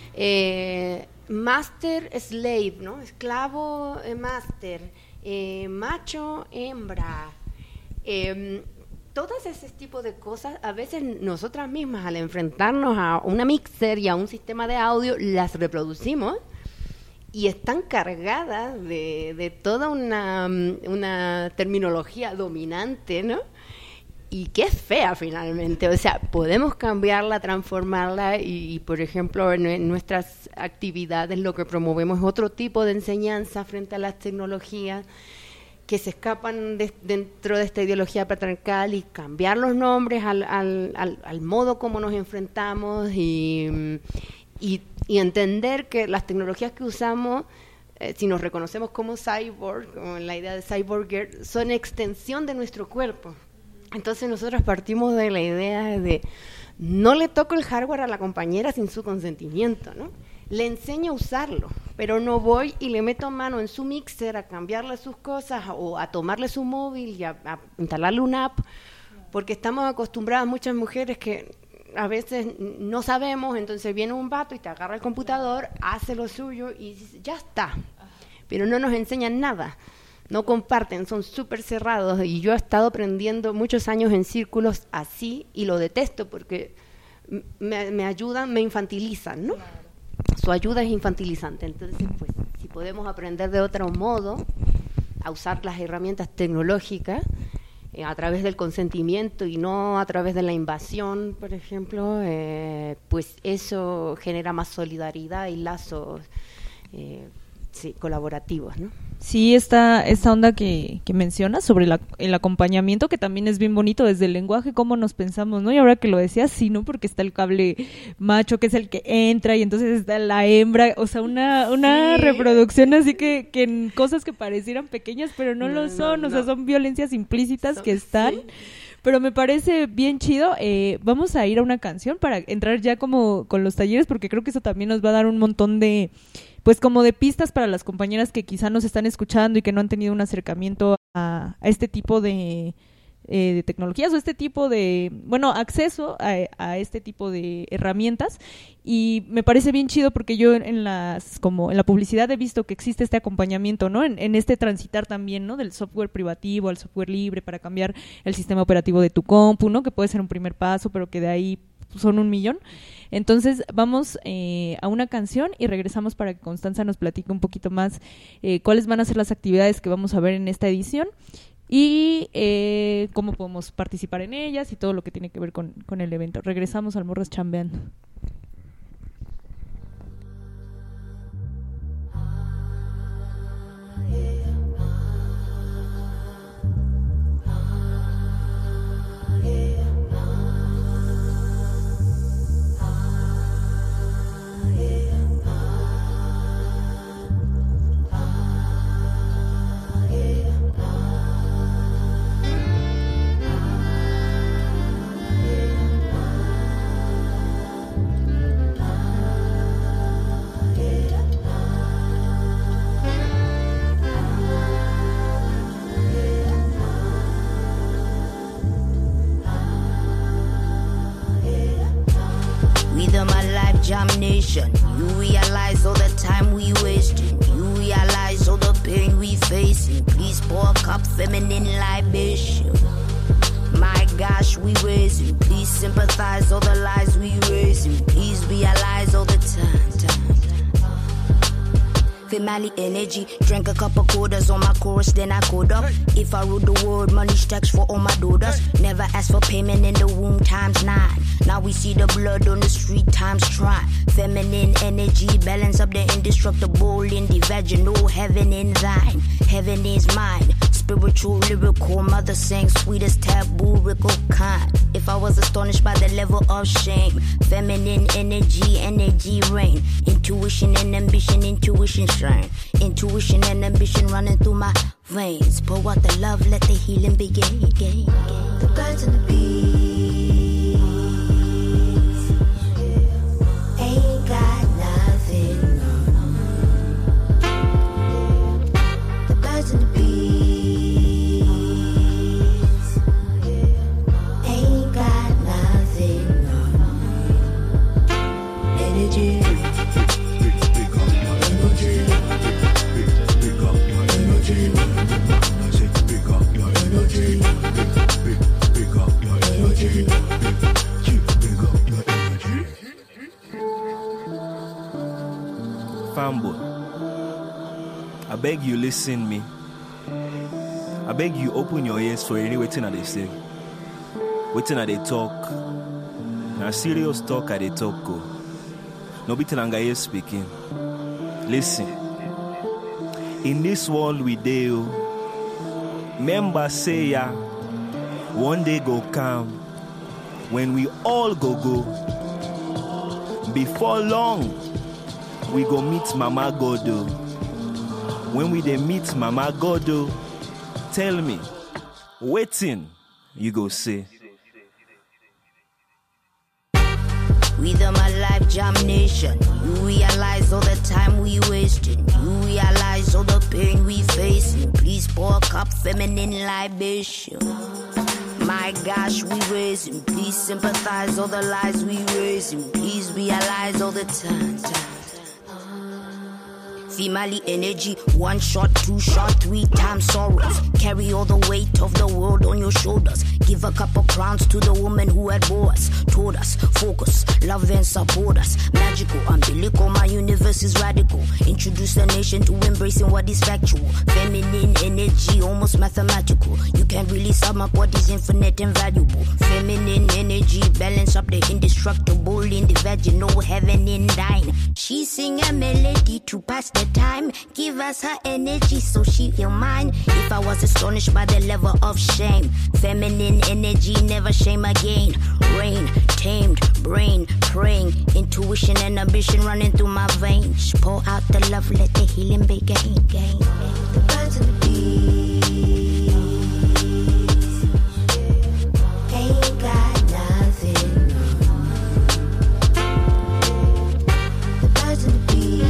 eh, master, slave, ¿no? Esclavo, eh, master, eh, macho, hembra. Eh, todos esos tipos de cosas, a veces nosotras mismas al enfrentarnos a una mixer y a un sistema de audio, las reproducimos y están cargadas de, de toda una, una terminología dominante, ¿no? Y que es fea finalmente, o sea, podemos cambiarla, transformarla y, y por ejemplo, en, en nuestras actividades lo que promovemos es otro tipo de enseñanza frente a las tecnologías que se escapan de, dentro de esta ideología patriarcal y cambiar los nombres al, al, al, al modo como nos enfrentamos y, y, y entender que las tecnologías que usamos, eh, si nos reconocemos como cyborg, como la idea de cyborg girl, son extensión de nuestro cuerpo. Entonces nosotros partimos de la idea de no le toco el hardware a la compañera sin su consentimiento, ¿no? Le enseño a usarlo, pero no voy y le meto mano en su mixer a cambiarle sus cosas o a tomarle su móvil y a, a instalarle una app, porque estamos acostumbradas muchas mujeres que a veces no sabemos, entonces viene un vato y te agarra el computador, hace lo suyo y dice, ya está, pero no nos enseñan nada. No comparten, son súper cerrados y yo he estado aprendiendo muchos años en círculos así y lo detesto porque me, me ayudan, me infantilizan, ¿no? Claro. Su ayuda es infantilizante, entonces pues si podemos aprender de otro modo a usar las herramientas tecnológicas eh, a través del consentimiento y no a través de la invasión, por ejemplo, eh, pues eso genera más solidaridad y lazos eh, sí, colaborativos, ¿no? Sí, esta, esta onda que, que mencionas sobre la, el acompañamiento, que también es bien bonito desde el lenguaje, cómo nos pensamos, ¿no? Y ahora que lo decías, sí, ¿no? Porque está el cable macho, que es el que entra, y entonces está la hembra, o sea, una, una sí. reproducción así que, que en cosas que parecieran pequeñas, pero no, no lo son, no, o sea, no. son violencias implícitas son, que están... Sí. Pero me parece bien chido. Eh, vamos a ir a una canción para entrar ya como con los talleres, porque creo que eso también nos va a dar un montón de, pues como de pistas para las compañeras que quizá nos están escuchando y que no han tenido un acercamiento a, a este tipo de, eh, de tecnologías o este tipo de, bueno, acceso a, a este tipo de herramientas. Y me parece bien chido porque yo en las, como en la publicidad he visto que existe este acompañamiento, ¿no? En, en este transitar también, ¿no? Del software privativo al software libre para cambiar el sistema operativo de tu compu, ¿no? Que puede ser un primer paso, pero que de ahí son un millón. Entonces vamos eh, a una canción y regresamos para que Constanza nos platique un poquito más eh, cuáles van a ser las actividades que vamos a ver en esta edición y eh, cómo podemos participar en ellas y todo lo que tiene que ver con, con el evento. Regresamos al Morras Chambeando. Nation. You realize all the time we wasting. You realize all the pain we facing. Please pour a cup feminine libation. My gosh, we raising. Please sympathize all the lies we raising. Please realize all the time, time, time. Family energy, drank a couple quarters on my chorus, then I code up. If I rule the world, money stacks for all my daughters. Never asked for payment in the womb times nine. Now we see the blood on the street times trying. Feminine energy, balance up the indestructible in the vaginal. Heaven in thine, heaven is mine. Spiritual, lyrical, mother sang sweetest taboo, rickle kind. If I was astonished by the level of shame, feminine energy, energy reign. Intuition and ambition, intuition shine. Intuition and ambition running through my veins. Pour out the love, let the healing begin. Again, again. The birds and the bees ain't got nothing. The birds and the bees ain't got nothing. Energy. Fanboy, I beg you listen me. I beg you open your ears for any waiting at they say. Waiting at they talk. Now serious talk at they talk go. No beating anga here speaking. Listen. In this world we deal, members say ya, one day go come when we all go go. Before long, we go meet Mama Godo. When we dey meet Mama Godo, tell me, waiting, you go say. With my life jam nation, you realize all the time we wasting. You realize all the pain we facing. Please pour a cup feminine libation. My gosh, we raising. Please sympathize all the lies we raising. Please realize all the time. Female energy, one shot, two shot, three times sorrows. Carry all the weight of the world on your shoulders. Give a couple crowns to the woman who had bore us. Told us, focus, love and support us. Magical, umbilical, my universe is radical. Introduce the nation to embracing what is factual. Feminine energy, almost mathematical. You can't really sum up what is infinite and valuable. Feminine energy, balance up the indestructible in the vaginal, heaven in thine. She sing a melody to pass the time. Give us her energy so she feel mine. If I was astonished by the level of shame, feminine energy, never shame again. Rain, tamed, brain, praying. Intuition and ambition running through my veins. Pour out the love, let the healing begin. Gain. The birds and the bees ain't got nothing. The birds and the bees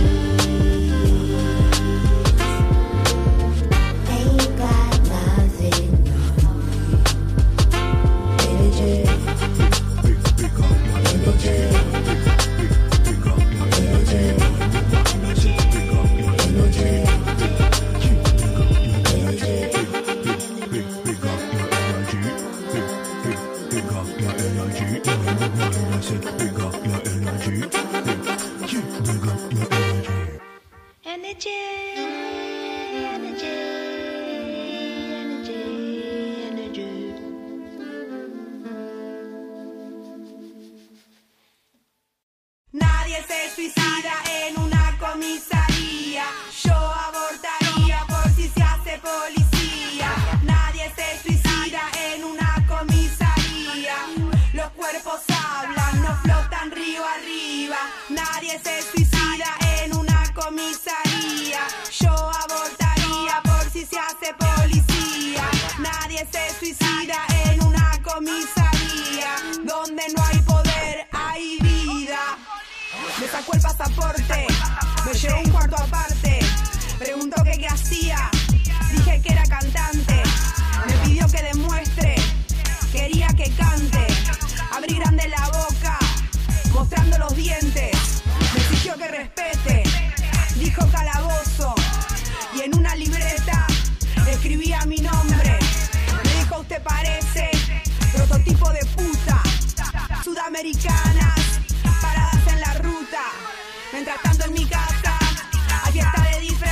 Americanas, paradas en la ruta. Mientras tanto en mi casa, hay fiesta de diferencia.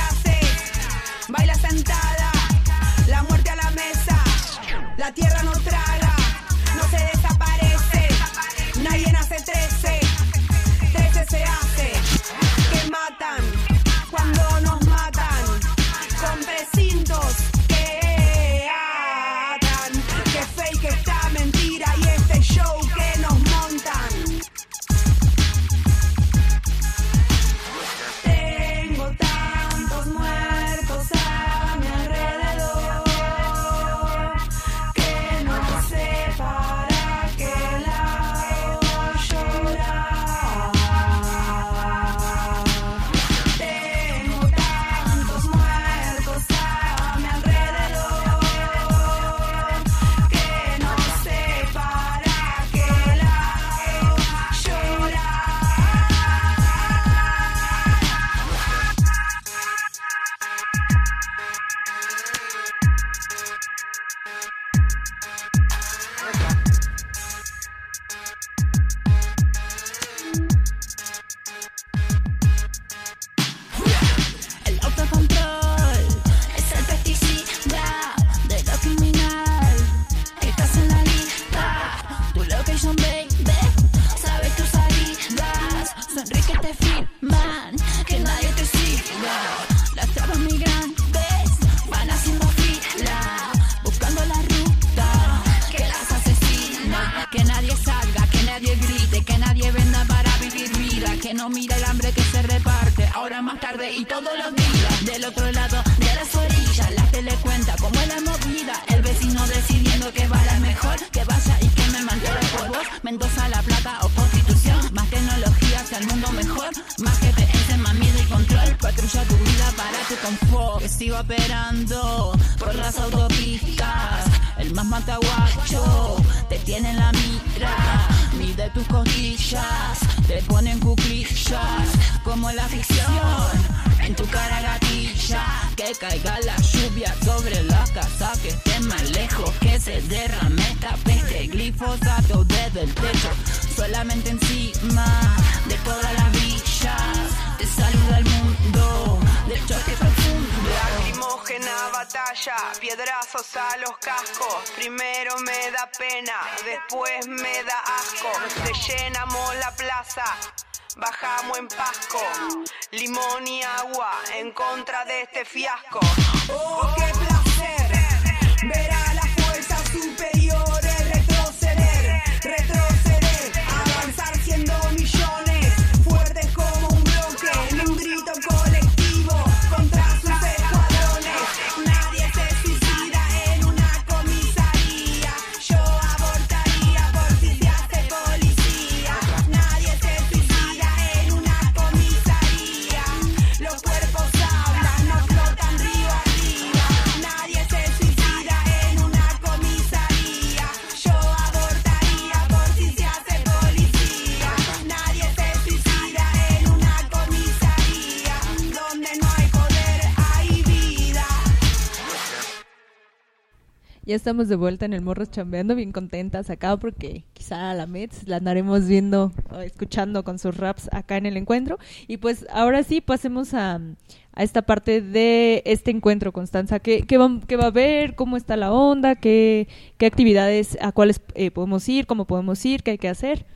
te firman, que nadie te siga. Las trabas migrantes van haciendo fila, buscando la ruta que las asesina. Que nadie salga, que nadie grite, que nadie venda para vivir vida, que no mira el hambre que se reparte ahora más tarde y todos los días. Del otro lado de las orillas, la tele cuenta cómo es la movida. El vecino decidiendo que va la mejor, que vaya y que me mantenga por vos. Mendoza, La Plata o Constitución, más tecnología hacia el mundo mejor, más G P S, más miedo y control. Patrulla tu vida para tu confort, que sigo operando por las autopistas. El más mataguacho te tiene en la mira, mide tus costillas, te ponen cuclillas como en la ficción. En tu cara gatilla, que caiga la lluvia sobre la casa, que esté más lejos, que se derrame esta peste, glifosato desde el techo, solamente encima de todas las villas, te saluda el mundo del choque profundo. Lacrimógena batalla, piedrazos a los cascos, primero me da pena, después me da asco, rellenamos la plaza, bajamos en Pasco, limón y agua en contra de este fiasco. Oh, qué placer ver a las fuerzas superiores retroceder, retroceder, avanzar siendo millones, fuertes como un bloque, en un grito colectivo contra sus escuadrones. Nadie se suicida en una comisaría, yo abortaría por si se hace policía. Nadie se suicida en una comisaría, los cuerpos hablan, no flotan río arriba. Nadie se suicida en una comisaría, yo abortaría por si se hace policía. Nadie se suicida en una comisaría, donde no hay poder hay vida. Ya estamos de vuelta en el Morros Chambeando, bien contentas acá porque quizá a la Mets la andaremos viendo o escuchando con sus raps acá en el encuentro. Y pues ahora sí pasemos a, a esta parte de este encuentro, Constanza. ¿Qué, qué, va, qué va a haber? ¿Cómo está la onda? ¿Qué, qué actividades, a cuáles eh, podemos ir? ¿Cómo podemos ir? ¿Qué hay que hacer?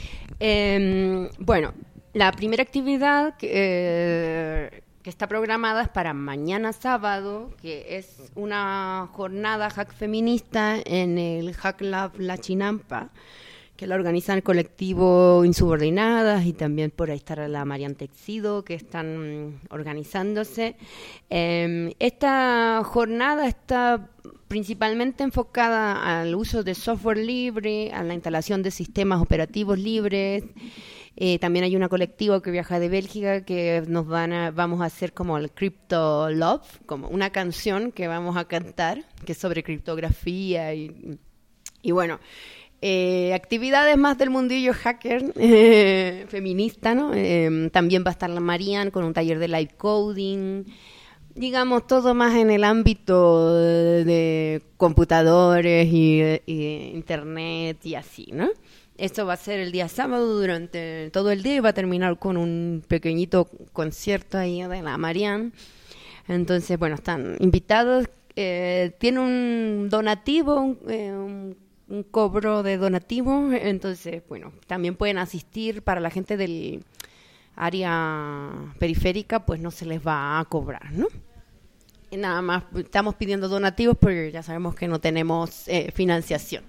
Eh, bueno, la primera actividad que, eh, que está programada es para mañana sábado, que es una jornada hack feminista en el Hack Lab La Chinampa, que la organiza el colectivo Insubordinadas, y también por ahí estará la Marian Texido, que están organizándose. Eh, esta jornada está principalmente enfocada al uso de software libre, a la instalación de sistemas operativos libres. Eh, también hay una colectiva que viaja de Bélgica que nos van a, vamos a hacer como el Crypto Love, como una canción que vamos a cantar, que es sobre criptografía y, y bueno, eh, actividades más del mundillo hacker, eh, feminista, ¿no? Eh, también va a estar la Marian con un taller de live coding, digamos, todo más en el ámbito de, de computadores y, y internet y así, ¿no? Esto va a ser el día sábado durante todo el día y va a terminar con un pequeñito concierto ahí de la Marian. Entonces, bueno, están invitados. Eh, tiene un donativo, un, eh, un, un cobro de donativo. Entonces, bueno, también pueden asistir. Para la gente del área periférica, pues no se les va a cobrar, ¿no? Y nada más, estamos pidiendo donativos porque ya sabemos que no tenemos eh, financiación.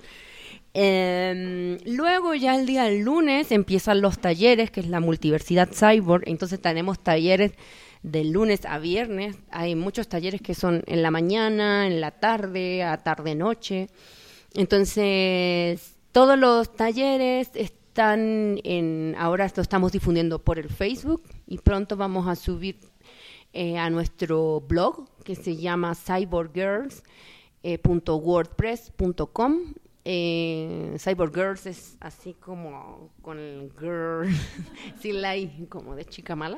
Eh, luego ya el día del lunes empiezan los talleres, que es la Multiversidad Cyborg. Entonces tenemos talleres de lunes a viernes. Hay muchos talleres que son en la mañana, en la tarde, a tarde-noche. Entonces todos los talleres están en, ahora lo estamos difundiendo por el Facebook y pronto vamos a subir eh, a nuestro blog que se llama cyborg girls punto wordpress punto com. Eh, Cyborg Girls es así como con el girl, sin la I, como de chica mala.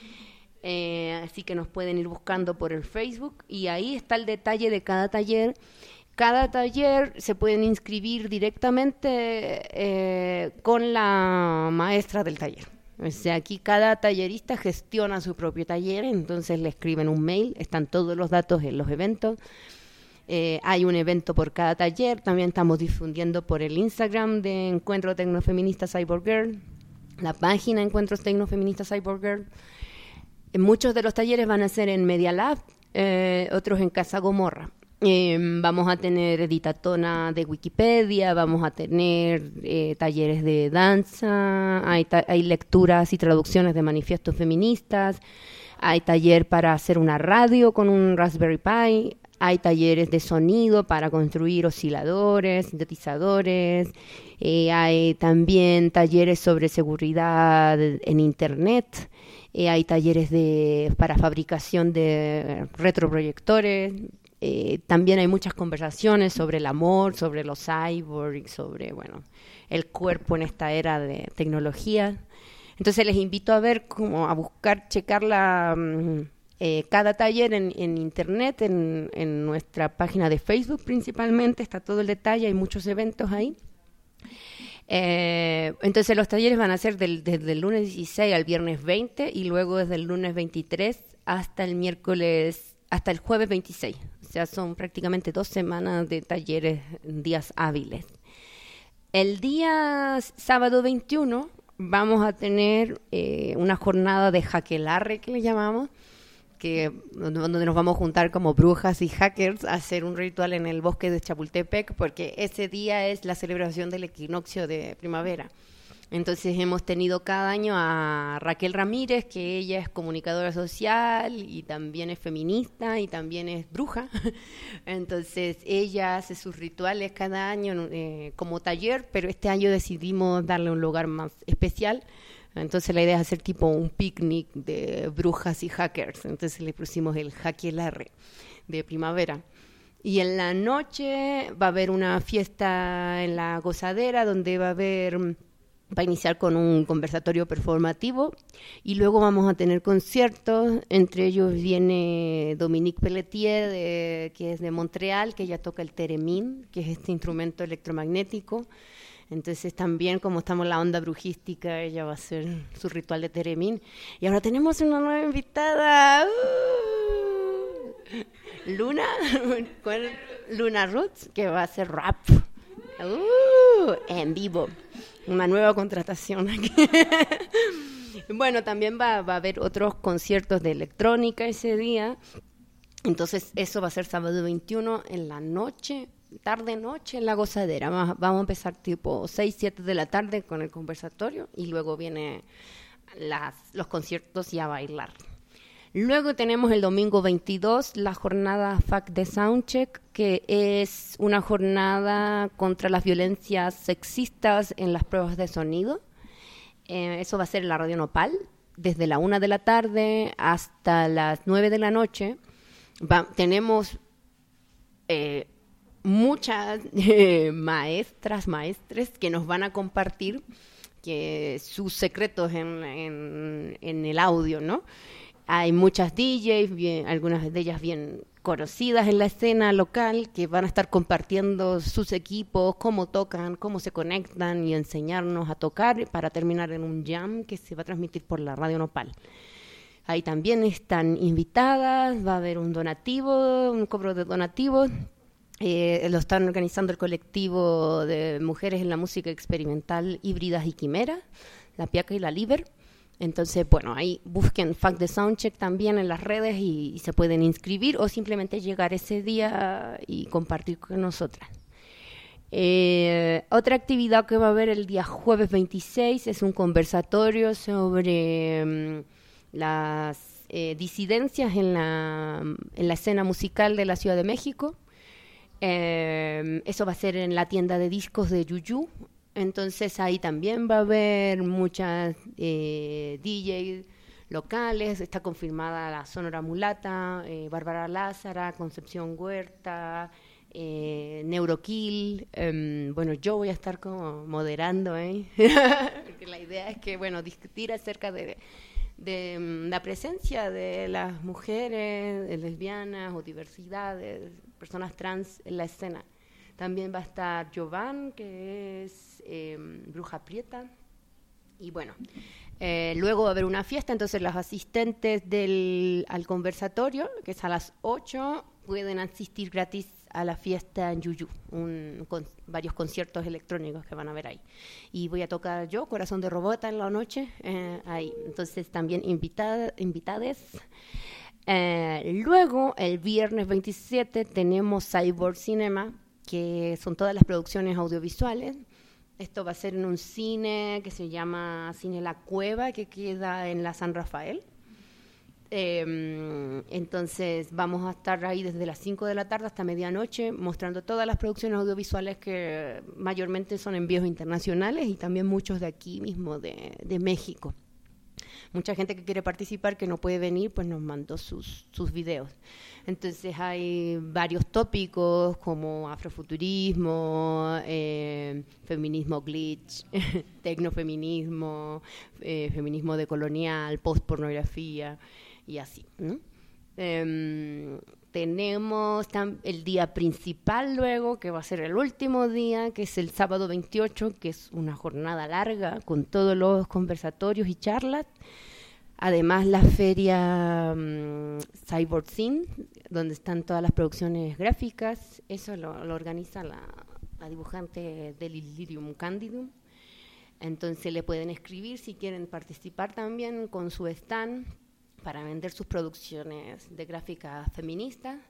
Eh, así que nos pueden ir buscando por el Facebook y ahí está el detalle de cada taller. Cada taller se pueden inscribir directamente eh, con la maestra del taller. O sea, aquí cada tallerista gestiona su propio taller, entonces le escriben un mail, están todos los datos en los eventos. Eh, hay un evento por cada taller. También estamos difundiendo por el Instagram de Encuentro Tecnofeminista Cyborg Girl. la página Encuentros Tecnofeministas Cyborg Girl. Muchos de los talleres van a ser en Media Lab, eh, otros en Casa Gomorra. Eh, vamos a tener editatona de Wikipedia, vamos a tener eh, talleres de danza, hay, ta- hay lecturas y traducciones de manifiestos feministas, hay taller para hacer una radio con un Raspberry Pi, hay talleres de sonido para construir osciladores, sintetizadores, eh, hay también talleres sobre seguridad en Internet, eh, hay talleres de, para fabricación de retroproyectores. Eh, también hay muchas conversaciones sobre el amor, sobre los cyborgs, sobre, bueno, el cuerpo en esta era de tecnología. Entonces les invito a ver, como a buscar, checar la, eh, cada taller en, en internet, en, en nuestra página de Facebook principalmente, está todo el detalle, hay muchos eventos ahí. Eh, entonces los talleres van a ser del, desde el lunes dieciséis al viernes veinte y luego desde el lunes veintitrés hasta el miércoles, hasta el jueves veintiséis. O sea, son prácticamente dos semanas de talleres, días hábiles. El día sábado veintiuno vamos a tener eh, una jornada de jaquelarre, que le llamamos, que, donde nos vamos a juntar como brujas y hackers a hacer un ritual en el bosque de Chapultepec, porque ese día es la celebración del equinoccio de primavera. Entonces hemos tenido cada año a Raquel Ramírez, que ella es comunicadora social y también es feminista y también es bruja. Entonces ella hace sus rituales cada año eh, como taller, pero este año decidimos darle un lugar más especial. Entonces la idea es hacer tipo un picnic de brujas y hackers. Entonces le pusimos el jaquelarre de primavera. Y en la noche va a haber una fiesta en la Gozadera donde va a haber... Va a iniciar con un conversatorio performativo y luego vamos a tener conciertos. Entre ellos viene Dominique Pelletier, de, que es de Montreal, que ella toca el theremin, que es este instrumento electromagnético. Entonces también, como estamos en la onda brujística, ella va a hacer su ritual de theremin. Y ahora tenemos una nueva invitada, uh, Luna, Luna Roots, que va a hacer rap uh, en vivo. Una nueva contratación aquí. Bueno, también va, va a haber otros conciertos de electrónica ese día. Entonces, eso va a ser sábado veintiuno en la noche, tarde-noche en la Gozadera. Vamos, vamos a empezar tipo seis, siete de la tarde con el conversatorio y luego vienen las, los conciertos y a bailar. Luego tenemos el domingo veintidós la jornada F A C de Soundcheck, que es una jornada contra las violencias sexistas en las pruebas de sonido. Eh, eso va a ser en la Radio Nopal, desde la una de la tarde hasta las nueve de la noche. Va, tenemos eh, muchas eh, maestras, maestres que nos van a compartir que sus secretos en, en, en el audio, ¿no? Hay muchas D Js, bien, algunas de ellas bien conocidas en la escena local, que van a estar compartiendo sus equipos, cómo tocan, cómo se conectan y enseñarnos a tocar para terminar en un jam que se va a transmitir por la Radio Nopal. Ahí también están invitadas, va a haber un donativo, un cobro de donativos. Eh, lo están organizando el colectivo de mujeres en la música experimental híbridas y quimeras, la Piaca y la Liber. Entonces, bueno, ahí busquen F A C de Soundcheck también en las redes y, y se pueden inscribir o simplemente llegar ese día y compartir con nosotras. Eh, otra actividad que va a haber el día jueves veintiséis es un conversatorio sobre um, las eh, disidencias en la, en la escena musical de la Ciudad de México. Eh, eso va a ser en la tienda de discos de Yuyu. Entonces ahí también va a haber muchas eh, D Js locales, está confirmada la Sonora Mulata, eh, Bárbara Lázara, Concepción Huerta, eh, Neurokill. Eh, bueno, yo voy a estar como moderando, ¿eh? Porque la idea es que, bueno, discutir acerca de, de um, la presencia de las mujeres, de lesbianas o diversidades, personas trans en la escena. También va a estar Jovan, que es eh, bruja prieta. Y bueno, eh, luego va a haber una fiesta, entonces los asistentes del, al conversatorio, que es a las ocho, pueden asistir gratis a la fiesta en Yuyu, un, con varios conciertos electrónicos que van a ver ahí. Y voy a tocar yo, Corazón de Robota, en la noche, eh, ahí. Entonces también invitada, invitades. Eh, luego, el viernes veintisiete, tenemos Cyborg Cinema, que son todas las producciones audiovisuales. Esto va a ser en un cine que se llama Cine La Cueva, que queda en la San Rafael. Eh, entonces vamos a estar ahí desde las cinco de la tarde hasta medianoche mostrando todas las producciones audiovisuales que mayormente son envíos internacionales y también muchos de aquí mismo, de, de México. Mucha gente que quiere participar que no puede venir, pues nos mandó sus, sus videos. Entonces hay varios tópicos como afrofuturismo, eh, feminismo glitch, tecnofeminismo, eh, feminismo decolonial, postpornografía y así, ¿no? Eh, tenemos tam- el día principal luego, que va a ser el último día, que es el sábado veintiocho, que es una jornada larga con todos los conversatorios y charlas. Además, la feria um, Cyborg Scene, donde están todas las producciones gráficas. Eso lo, lo organiza la, la dibujante del Delirium Candidum. Entonces, le pueden escribir si quieren participar también con su stand para vender sus producciones de gráfica feminista.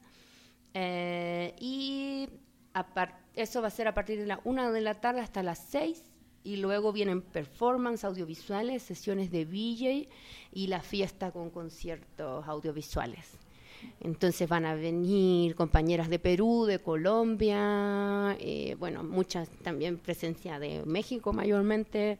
Eh, y apart- eso va a ser a partir de la una de la tarde hasta las seis. Y luego vienen performance audiovisuales, sesiones de V J y la fiesta con conciertos audiovisuales. Entonces van a venir compañeras de Perú, de Colombia, eh, bueno, muchas también presencia de México mayormente,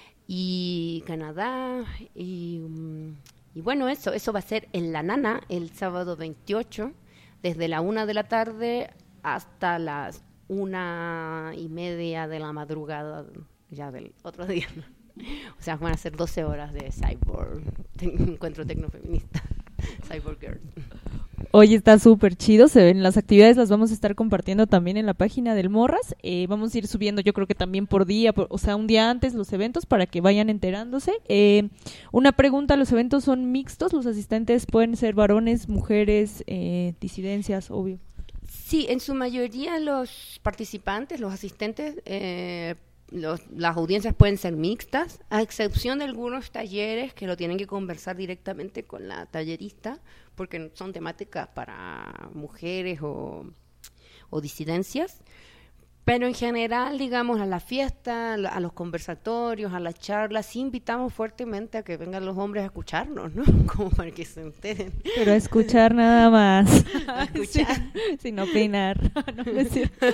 y Canadá, y, y bueno, eso, eso va a ser en La Nana el sábado veintiocho, desde la una de la tarde hasta las una y media de la madrugada ya del otro día, ¿no? O sea, van a ser doce horas de Cyborg, te- encuentro tecnofeminista, Cyborg Girl. Hoy está súper chido, se ven las actividades, las vamos a estar compartiendo también en la página del Morras. Eh, vamos a ir subiendo, yo creo que también por día, por, o sea, un día antes los eventos para que vayan enterándose. Eh, una pregunta, ¿los eventos son mixtos? ¿Los asistentes pueden ser varones, mujeres, eh, disidencias, obvio? Sí, en su mayoría los participantes, los asistentes, eh, los, las audiencias pueden ser mixtas, a excepción de algunos talleres que lo tienen que conversar directamente con la tallerista, porque son temáticas para mujeres o, o disidencias. Pero en general, digamos, a la fiesta, a los conversatorios, a las charlas, sí invitamos fuertemente a que vengan los hombres a escucharnos, ¿no? Como para que se enteren. Pero a escuchar nada más. A escuchar. Sin, sin opinar. No, no es cierto.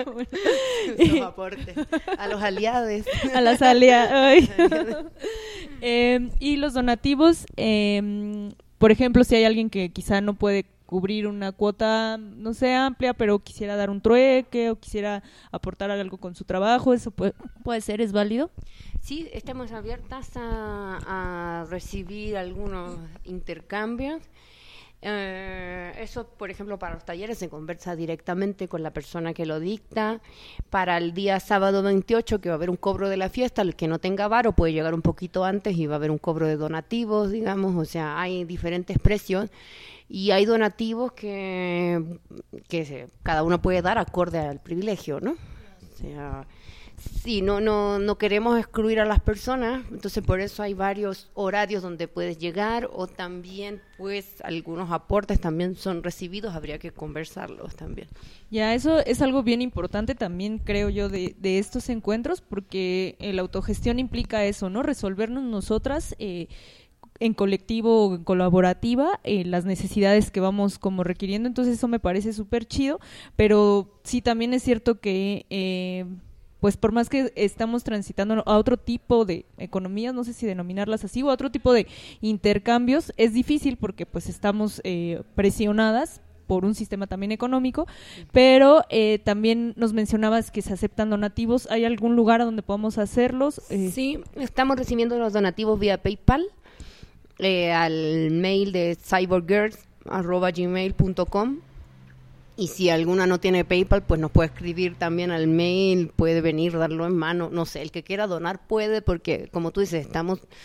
Sus aportes. A los aliados. A las aliadas. eh, y los donativos, eh, por ejemplo, si hay alguien que quizá no puede cubrir una cuota, no sé, amplia, pero quisiera dar un trueque o quisiera aportar algo con su trabajo, ¿eso puede, puede ser, es válido? Sí, estamos abiertas a, a recibir algunos intercambios. Eh, eso, por ejemplo, para los talleres se conversa directamente con la persona que lo dicta. Para el día sábado veintiocho, que va a haber un cobro de la fiesta, el que no tenga varo puede llegar un poquito antes y va a haber un cobro de donativos, digamos, o sea, hay diferentes precios. Y hay donativos que, que se, cada uno puede dar acorde al privilegio, ¿no? O sea, sí, no, no, no queremos excluir a las personas, entonces por eso hay varios horarios donde puedes llegar, o también, pues, algunos aportes también son recibidos, habría que conversarlos también. Ya, eso es algo bien importante también, creo yo, de, de estos encuentros, porque la autogestión implica eso, ¿no? Resolvernos nosotras, eh, en colectivo o en colaborativa, eh, las necesidades que vamos como requiriendo, entonces eso me parece súper chido, pero sí también es cierto que eh, pues por más que estamos transitando a otro tipo de economías, no sé si denominarlas así, o a otro tipo de intercambios, es difícil porque pues estamos eh, presionadas por un sistema también económico, pero eh, también nos mencionabas que se aceptan donativos. ¿Hay algún lugar a donde podamos hacerlos? Eh, sí, estamos recibiendo los donativos vía PayPal, Eh, al mail de cyborggirls arroba gmail punto com, y si alguna no tiene PayPal, pues nos puede escribir también al mail, puede venir, darlo en mano, no sé, el que quiera donar puede, porque como tú dices, estamos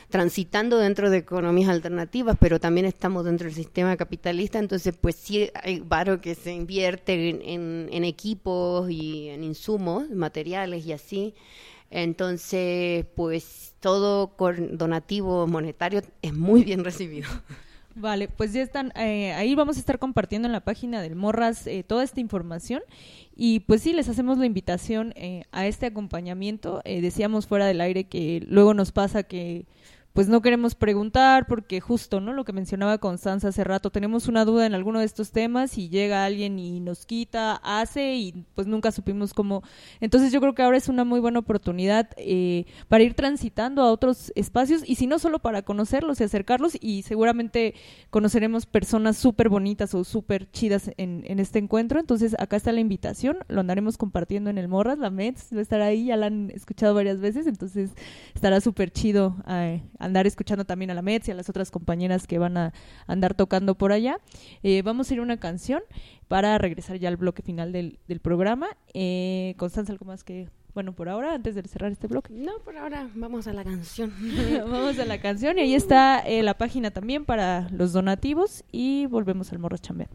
transitando dentro de economías alternativas, pero también estamos dentro del sistema capitalista, entonces pues sí hay varo que se invierte en, en, en equipos y en insumos, materiales y así. Entonces, pues todo con donativo monetario es muy bien recibido. Vale, pues ya están, eh, ahí vamos a estar compartiendo en la página del Morras eh, toda esta información y pues sí, les hacemos la invitación eh, a este acompañamiento. Eh, decíamos fuera del aire que luego nos pasa que pues no queremos preguntar porque justo, ¿no? Lo que mencionaba Constanza hace rato, tenemos una duda en alguno de estos temas y llega alguien y nos quita, hace y pues nunca supimos cómo. Entonces yo creo que ahora es una muy buena oportunidad eh, para ir transitando a otros espacios y si no solo para conocerlos y acercarlos y seguramente conoceremos personas súper bonitas o súper chidas en, en este encuentro. Entonces acá está la invitación, lo andaremos compartiendo en el Morras, la Mets va a estar ahí, ya la han escuchado varias veces, entonces estará súper chido eh, andar escuchando también a la Mets y a las otras compañeras que van a andar tocando por allá. Eh, vamos a ir a una canción para regresar ya al bloque final del, del programa. Eh, Constanza, ¿algo más que, bueno, por ahora, antes de cerrar este bloque? No, por ahora vamos a la canción. Vamos a la canción y ahí está eh, la página también para los donativos y volvemos al Morras Chambeando.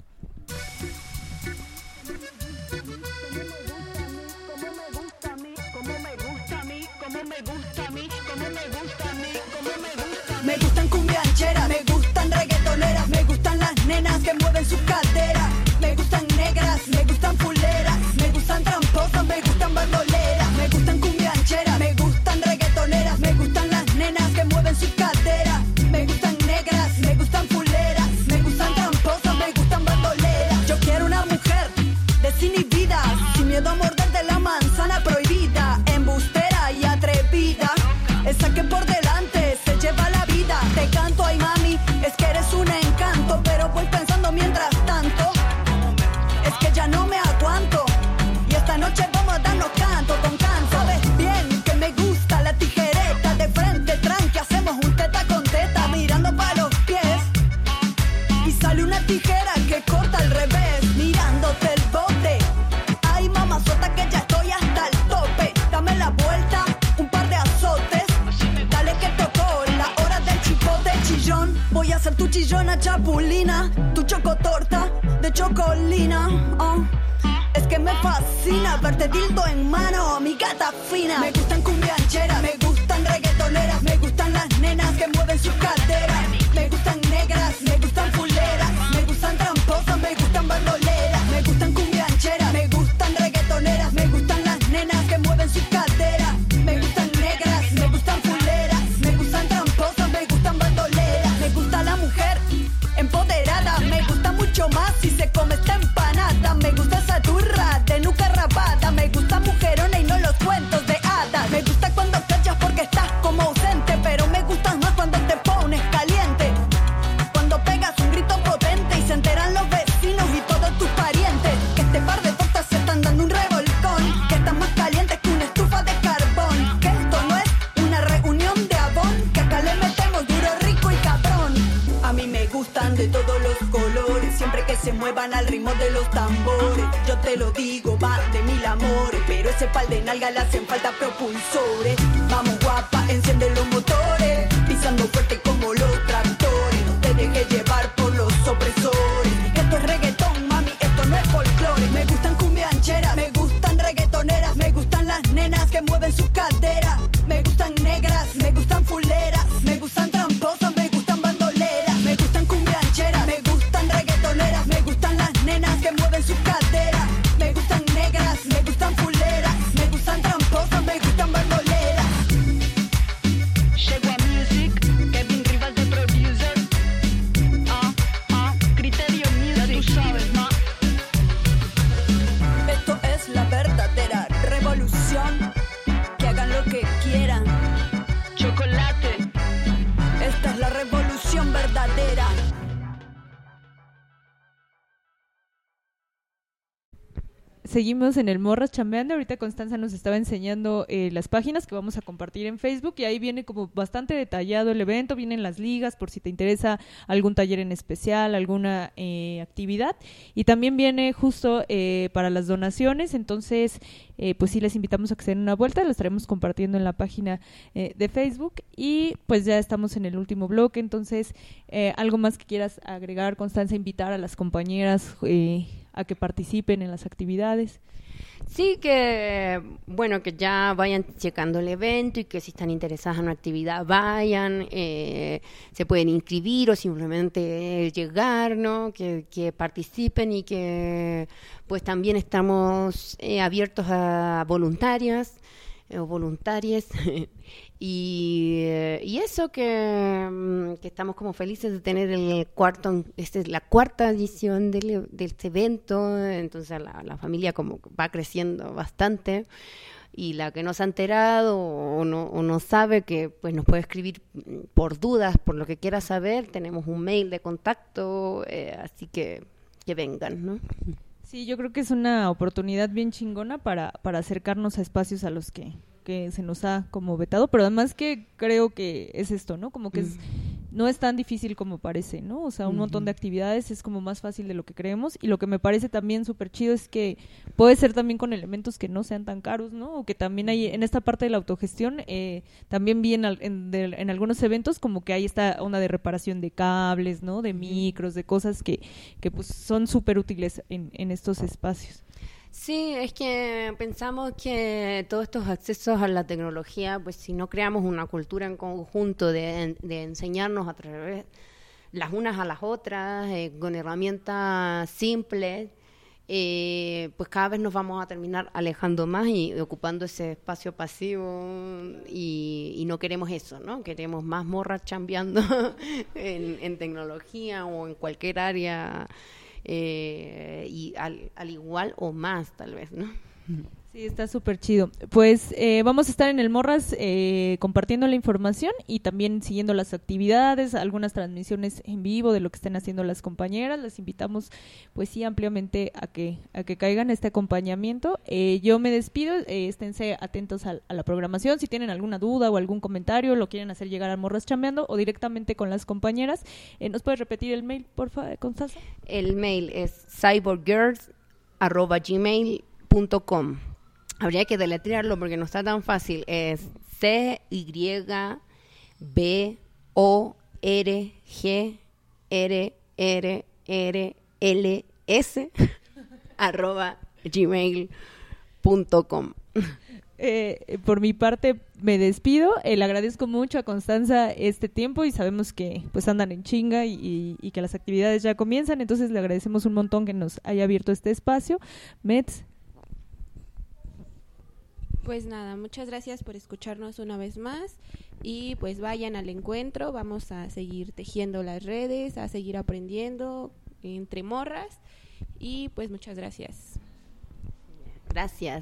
Me gustan cumbiancheras, me gustan reggaetoneras, me gustan las nenas que mueven sus caderas, me gustan negras, me gustan fuleras, me gustan tramposas, me gustan bandoleras, me gustan cumbiancheras, me gustan reggaetoneras, me gustan las nenas que mueven sus caderas, me gustan negras, me gustan fuleras, me gustan tramposas, me gustan bandoleras. Yo quiero una mujer desinhibida, sin miedo a morderte la manzana prohibida, embustera y atrevida, esa que por delante se lleva la vida. Te canto, ay mami, es que eres un encanto, pero voy pensando mientras tanto, es que ya no me aguanto, y esta noche vamos a darnos canto con canto. Sabes bien que me gusta la tijereta, de frente tranqui, hacemos un teta con teta, mirando pa' los pies, y sale una tijera que corta al revés, mirándote el bote. Ay mamazota que ya estoy hasta el tope, dame la vuelta, un par de azotes, dale que tocó la hora del chipote chillón. Voy a ser tu chillona chapulina, tu chocotorta de chocolina. Oh, es que me fascina verte dildo en mano, mi gata fina. Me gustan cumbiancheras, me gustan reggaetoneras, me gustan las nenas que mueven sus caderas, me gustan negras, me gustan fuleras, me gustan tramposas, me gustan bandoleras, me gustan cumbiancheras, me gustan reggaetoneras, me gustan las nenas que mueven sus caderas, me gustan negras, me gustan fuleras, me gustan tramposas, me gustan bandoleras. Me gusta la mujer empoderada, me gusta mucho más si se come esta empanada, me gusta esa turra de nuca rapada, me gusta mujerona y no los cuentos de hadas, me gusta cuando callas porque estás como ausente, pero me gustas más cuando te pones caliente, cuando pegas un grito potente y se enteran los vecinos y todos tus parientes, que este par de tortas se están dando un revolcón, que están más calientes que una estufa de carbón, que esto no es una reunión de Avon, que acá le metemos duro, rico y cabrón. A mí me gustan de todos los colores, siempre que se muevan al ritmo de los tambores. Yo te lo digo, va de mil amores, pero ese pal de nalga le hacen falta propulsores. Vamos guapa, enciende los motores, pisando fuerte como los tractores. No te dejes llevar por los opresores. Esto es reggaetón, mami, esto no es folclore. Me gustan cumbiancheras, me gustan reggaetoneras, me gustan las nenas que mueven sus caderas, me gustan negras, me gustan fuleras, me gustan tramposas, me gustan bandoleras, me gustan cumbiancheras, me gustan reggaetoneras, me gustan las nenas que mueven sus caderas, me gustan negras, me gustan fuleras, me gustan tramposas, me gustan bandoleras. Llegó a Music, Kevin Rivas de Pro seguimos en el Morras Chambeando. Ahorita Constanza nos estaba enseñando eh, las páginas que vamos a compartir en Facebook y ahí viene como bastante detallado el evento, vienen las ligas por si te interesa algún taller en especial, alguna eh, actividad, y también viene justo eh, para las donaciones. Entonces eh, pues sí, les invitamos a que se den una vuelta, lo estaremos compartiendo en la página eh, de Facebook. Y pues ya estamos en el último bloque, entonces eh, algo más que quieras agregar, Constanza, invitar a las compañeras eh, a que participen en las actividades. Sí, que bueno, que ya vayan checando el evento y que si están interesadas en una actividad vayan, eh, se pueden inscribir o simplemente llegar, ¿no? Que, que participen y que pues también estamos eh, abiertos a voluntarias o eh, voluntarias y, eh, y eso que, que estamos como felices de tener el cuarto, esta es la cuarta edición del, de este evento, entonces la, la familia como va creciendo bastante, y la que no se ha enterado o no, o no sabe, que pues nos puede escribir por dudas, por lo que quiera saber, tenemos un mail de contacto, eh, así que que vengan, ¿no? Sí, yo creo que es una oportunidad bien chingona para, para acercarnos a espacios a los que, que se nos ha como vetado, pero además que creo que es esto, ¿no? Como que es, no es tan difícil como parece, ¿no? O sea, un uh-huh. montón de actividades es como más fácil de lo que creemos, y lo que me parece también súper chido es que puede ser también con elementos que no sean tan caros, ¿no? O que también hay en esta parte de la autogestión, eh, también vi en, en, de, en algunos eventos como que hay esta onda de reparación de cables, ¿no? De micros, de cosas que, que pues son súper útiles en, en estos espacios. Sí, es que pensamos que todos estos accesos a la tecnología, pues si no creamos una cultura en conjunto de, de enseñarnos a través las unas a las otras, eh, con herramientas simples, eh, pues cada vez nos vamos a terminar alejando más y ocupando ese espacio pasivo, y, y no queremos eso, ¿no? Queremos más morras chambeando en, en tecnología o en cualquier área. Eh, y al, al igual o más, tal vez, ¿no? Sí, está súper chido. Pues eh, vamos a estar en el Morras eh, compartiendo la información y también siguiendo las actividades, algunas transmisiones en vivo de lo que estén haciendo las compañeras. Las invitamos, pues sí, ampliamente a que a que caigan este acompañamiento. Eh, yo me despido, eh, esténse atentos a, a la programación. Si tienen alguna duda o algún comentario, lo quieren hacer llegar a Morras Chambeando o directamente con las compañeras. Eh, ¿Nos puedes repetir el mail, por favor, Constanza? El mail es cyborggirls arroba gmail punto com. Habría que deletrearlo porque no está tan fácil. Es C Y B O R G R R R L S arroba gmail punto com. Eh, por mi parte me despido, eh, le agradezco mucho a Constanza este tiempo y sabemos que pues andan en chinga y, y, y que las actividades ya comienzan, entonces le agradecemos un montón que nos haya abierto este espacio. Mets. Pues nada, muchas gracias por escucharnos una vez más y pues vayan al encuentro, vamos a seguir tejiendo las redes, a seguir aprendiendo entre morras y pues muchas gracias. Gracias.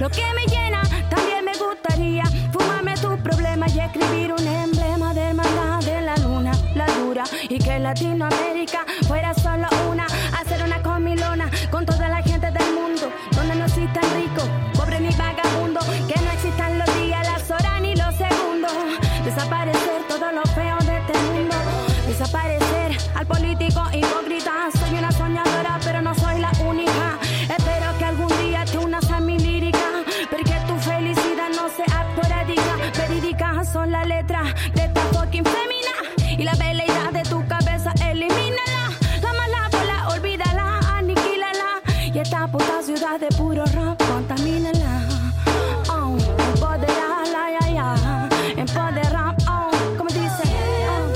lo que me llena. También me gustaría fumarme tus problemas y escribir un emblema de hermandad de la luna, la dura, y que Latinoamérica fuera solo una, hacer una comilona con toda la gente del mundo, donde no existan ricos, pobres ni vagabundos, que no existan los días, las horas ni los segundos, desaparecer todo lo feo de este mundo, desaparecer al político hipócrita. Soy una soñadora pero no soy la única, espero que algún día te unas a mi lírica, porque tu felicidad no sea esporádica, verídica son las letras de esta fucking fémina, y la veleidad de tu cabeza elimínala, la mala bola olvídala, aniquílala, y esta puta ciudad de puro rap contamínala. Oh, empoderala, ya, ya, empoderala, oh, como dice, oh,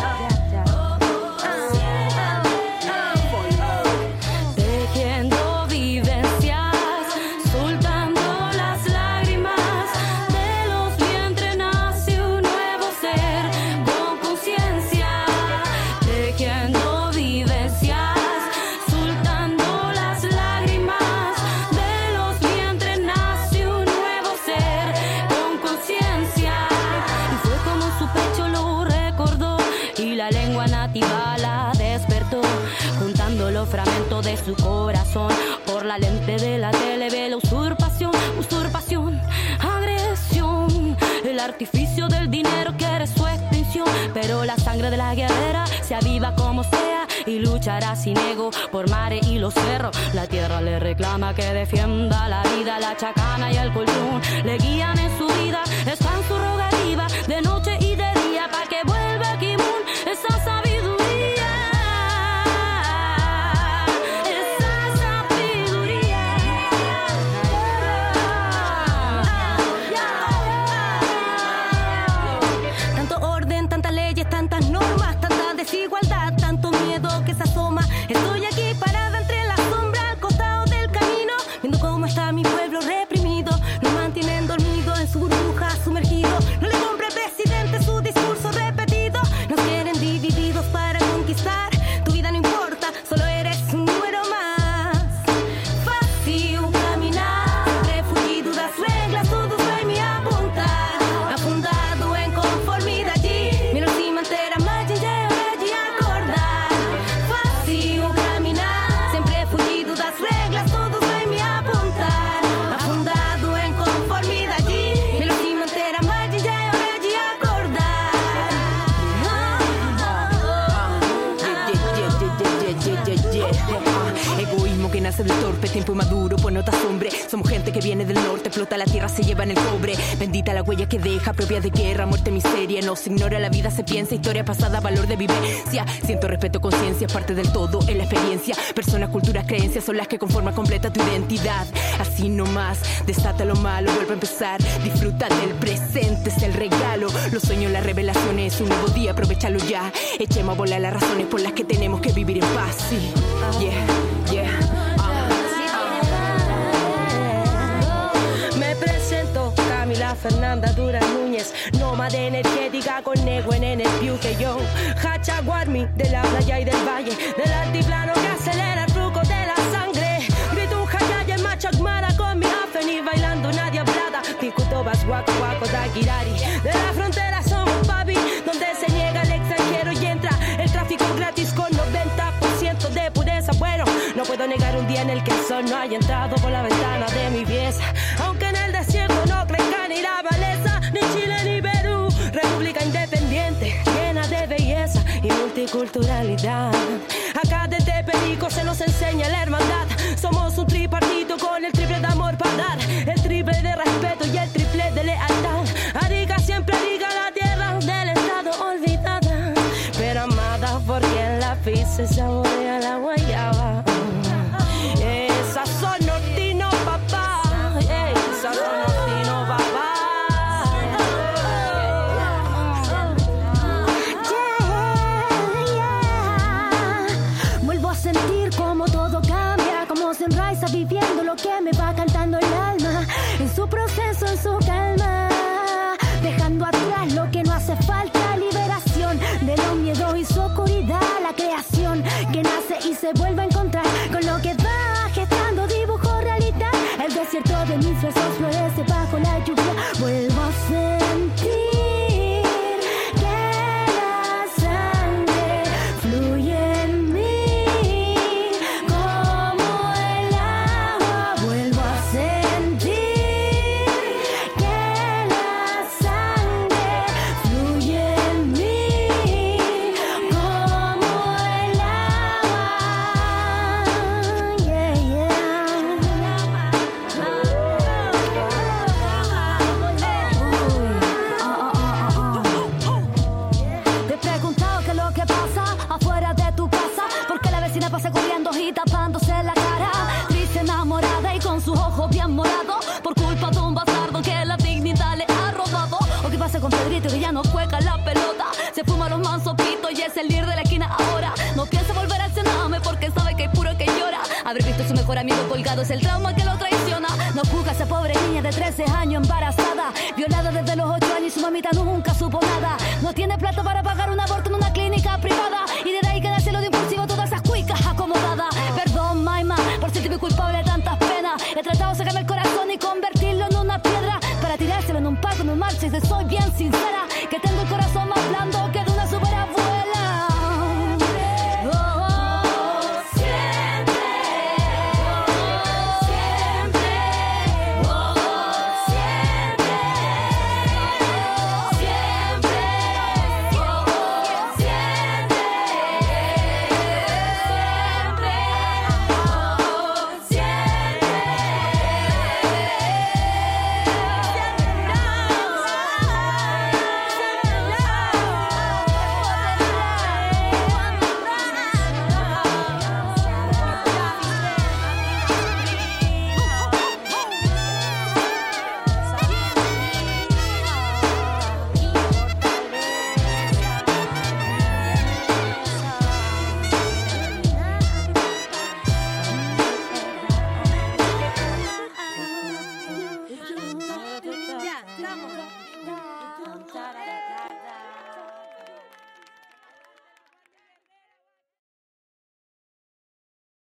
tejiendo vivencias, soltando las lágrimas, de los vientres nace un nuevo ser con conciencia, tejiendo vivencias, soltando las lágrimas, de los vientres nace un nuevo ser con conciencia. Y fue como su pecho lo recordó y la lengua nativa la despertó, juntando los fragmentos de su corazón. Por la lente de la tele ve la usurpación, usurpación, agresión. El artificio del dinero quiere su extinción, pero la sangre de la guerrera se aviva como sea y luchará sin ego por mares y los cerros. La tierra le reclama que defienda la vida, la chacana y el colchón le guían en su vida, está en su rogativa de noche y de día, para que vuelva Kimun esa sabiduría. Tantas normas, tanta desigualdad, tanto miedo que se asoma. Estoy aquí parada entre la sombra al costado del camino, viendo cómo está mi pueblo reprimido. Nos mantienen dormidos en su burbuja, sumergidos. No le compre al presidente su discurso repetido. Nos quieren divididos para conquistar. Tu vida no importa, solo eres un número más. Fácil caminar, refugido das reglas, todos vai me apontar. Afundado en conformidad allí, era más de hora de acordar. Fácil caminar, siempre fugido das reglas, todos vai me apontar. Afundado en conformidad allí, me lo que manter a más de hora de acordar. Egoísmo que nace del torpe, tiempo maduro, pues notas hombre. Somos gente que viene del norte, explota la tierra, se llevan el cobre. Bendita la huella que deja, propia de guerra, muerte, miseria. No se ignora la vida, se piensa, historia pasada, valor de vivencia. Siento respeto, conciencia, parte del todo, en la experiencia. Personas, culturas, creencias son las que conforman completa tu identidad. Así nomás, desata lo malo, vuelve a empezar. Disfruta del presente, es el regalo. Los sueños, las revelaciones, un nuevo día, aprovechalo ya. Echemos a volar las razones por las que tenemos que vivir en paz. Sí, yeah, yeah. Me presento, Camila Fernanda Durán Núñez, nómada energética con ego en el que yo. Hachaguarmi de la playa y del valle, del altiplano que acelera el flujo de la sangre. Grito un hayaya en machagmara con mi afeni, bailando una diablada. Ticutobas, guaco, guaco, daguirari. De la frontera somos papi, donde se niega el extranjero y entra el tráfico gratis con noventa por ciento de pureza. Bueno, no puedo negar un día en el que el sol no haya entrado por la ventana de mi pieza. Aunque en el desierto no crezca ni la maleza, ni Chile ni Perú, república independiente, llena de belleza y multiculturalidad. Acá desde Perico se nos enseña la hermandad. Somos un tripartito con el triple de amor para dar, el triple de respeto y el triple de lealtad. Arica siempre arica la tierra del estado olvidada, pero amada porque en la pizza se saborea la guayaba. Esas son nortino, papá. Esas son nortino, papá. Vuelvo a sentir como todo cambia, como se enraiza viviendo lo que me va cantando el alma. En su proceso, en su calma, dejando atrás lo que no hace falta. Liberación de los miedos y su oscuridad, la creación que nace y se vuelve a encontrar con lo que va gestando, dibujo realidad. El desierto de mis versos es el líder de la esquina ahora. No piensa volver a cenarme porque sabe que hay puro que llora. Haber visto a su mejor amigo colgado es el trauma que lo traiciona. No juzga a esa pobre niña de trece años embarazada, violada desde los ocho años y su mamita nunca supo nada. No tiene plata para pagar un aborto en una clínica